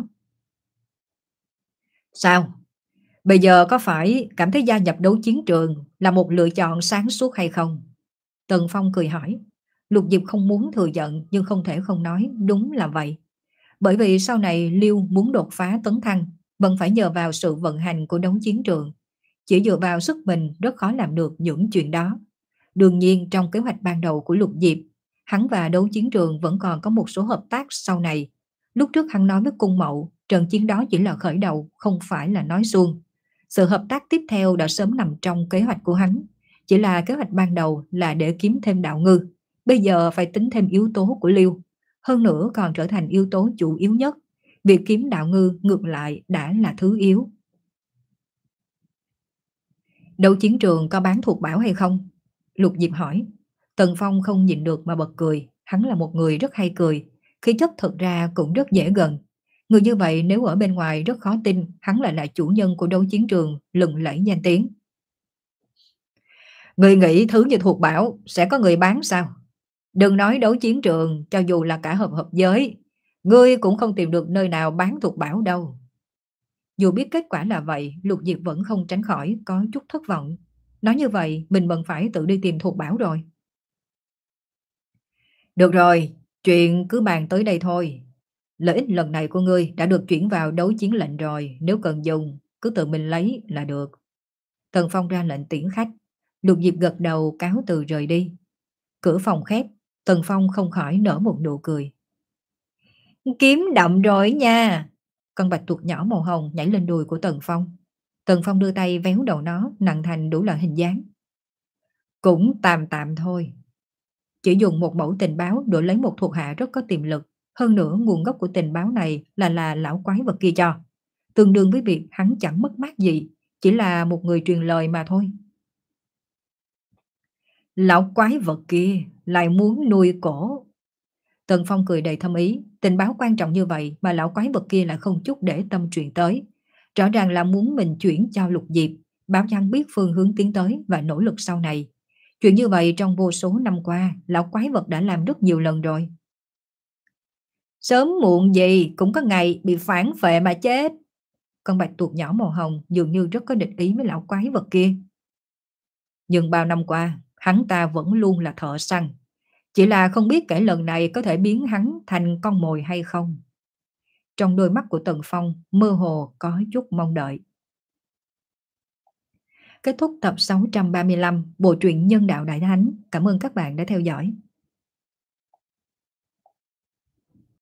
Sao? Bây giờ có phải cảm thấy gia nhập đấu chiến trường là một lựa chọn sáng suốt hay không? Tần Phong cười hỏi. Lục Diệp không muốn thừa nhận nhưng không thể không nói đúng là vậy. Bởi vì sau này Liêu muốn đột phá tấn thăng, vẫn phải nhờ vào sự vận hành của đấu chiến trường. Chỉ dựa vào sức mình rất khó làm được những chuyện đó. Đương nhiên trong kế hoạch ban đầu của Lục Diệp, hắn và đấu chiến trường vẫn còn có một số hợp tác sau này. Lúc trước hắn nói với Cung Mậu, trận chiến đó chỉ là khởi đầu, không phải là nói suông. Sự hợp tác tiếp theo đã sớm nằm trong kế hoạch của hắn. Chỉ là kế hoạch ban đầu là để kiếm thêm đạo ngư. Bây giờ phải tính thêm yếu tố của Liêu. Hơn nữa còn trở thành yếu tố chủ yếu nhất. Việc kiếm đạo ngư ngược lại đã là thứ yếu. Đấu chiến trường có bán thuộc bảo hay không? Lục Diệp hỏi. Tần Phong không nhịn được mà bật cười. Hắn là một người rất hay cười. Khí chất thật ra cũng rất dễ gần. Người như vậy nếu ở bên ngoài rất khó tin hắn lại là chủ nhân của đấu chiến trường lừng lẫy danh tiếng. Người nghĩ thứ như thuộc bảo sẽ có người bán sao? Đừng nói đấu chiến trường, cho dù là cả hợp hợp giới, ngươi cũng không tìm được nơi nào bán thuộc bảo đâu. Dù biết kết quả là vậy, Lục Diệp vẫn không tránh khỏi có chút thất vọng. Nói như vậy, mình bận phải tự đi tìm thuộc bảo rồi. Được rồi, chuyện cứ bàn tới đây thôi. Lợi ích lần này của ngươi đã được chuyển vào đấu chiến lệnh rồi, nếu cần dùng, cứ tự mình lấy là được. Tần Phong ra lệnh tiễn khách, Lục Diệp gật đầu cáo từ rời đi. Cửa phòng khép, Tần Phong không khỏi nở một nụ cười. Kiếm đậm rồi nha. Con bạch tuộc nhỏ màu hồng nhảy lên đùi của Tần Phong. Tần Phong đưa tay véo đầu nó nặng thành đủ loại hình dáng. Cũng tạm tạm thôi. Chỉ dùng một mẫu tình báo đổi lấy một thuộc hạ rất có tiềm lực. Hơn nữa nguồn gốc của tình báo này là là lão quái vật kia cho. Tương đương với việc hắn chẳng mất mát gì. Chỉ là một người truyền lời mà thôi. Lão quái vật kia lại muốn nuôi cổ. Tần Phong cười đầy thâm ý. Tình báo quan trọng như vậy mà lão quái vật kia lại không chút để tâm truyền tới. Rõ ràng là muốn mình chuyển cho Lục Diệp, báo cho hắn biết phương hướng tiến tới và nỗ lực sau này. Chuyện như vậy trong vô số năm qua, lão quái vật đã làm rất nhiều lần rồi. Sớm muộn gì cũng có ngày bị phản phệ mà chết. Con bạch tuộc nhỏ màu hồng dường như rất có địch ý với lão quái vật kia. Nhưng bao năm qua, hắn ta vẫn luôn là thợ săn. Chỉ là không biết kể lần này có thể biến hắn thành con mồi hay không. Trong đôi mắt của Tần Phong mơ hồ có chút mong đợi. Kết thúc tập sáu trăm ba mươi lăm Bộ truyện Nhân đạo Đại Thánh. Cảm ơn các bạn đã theo dõi.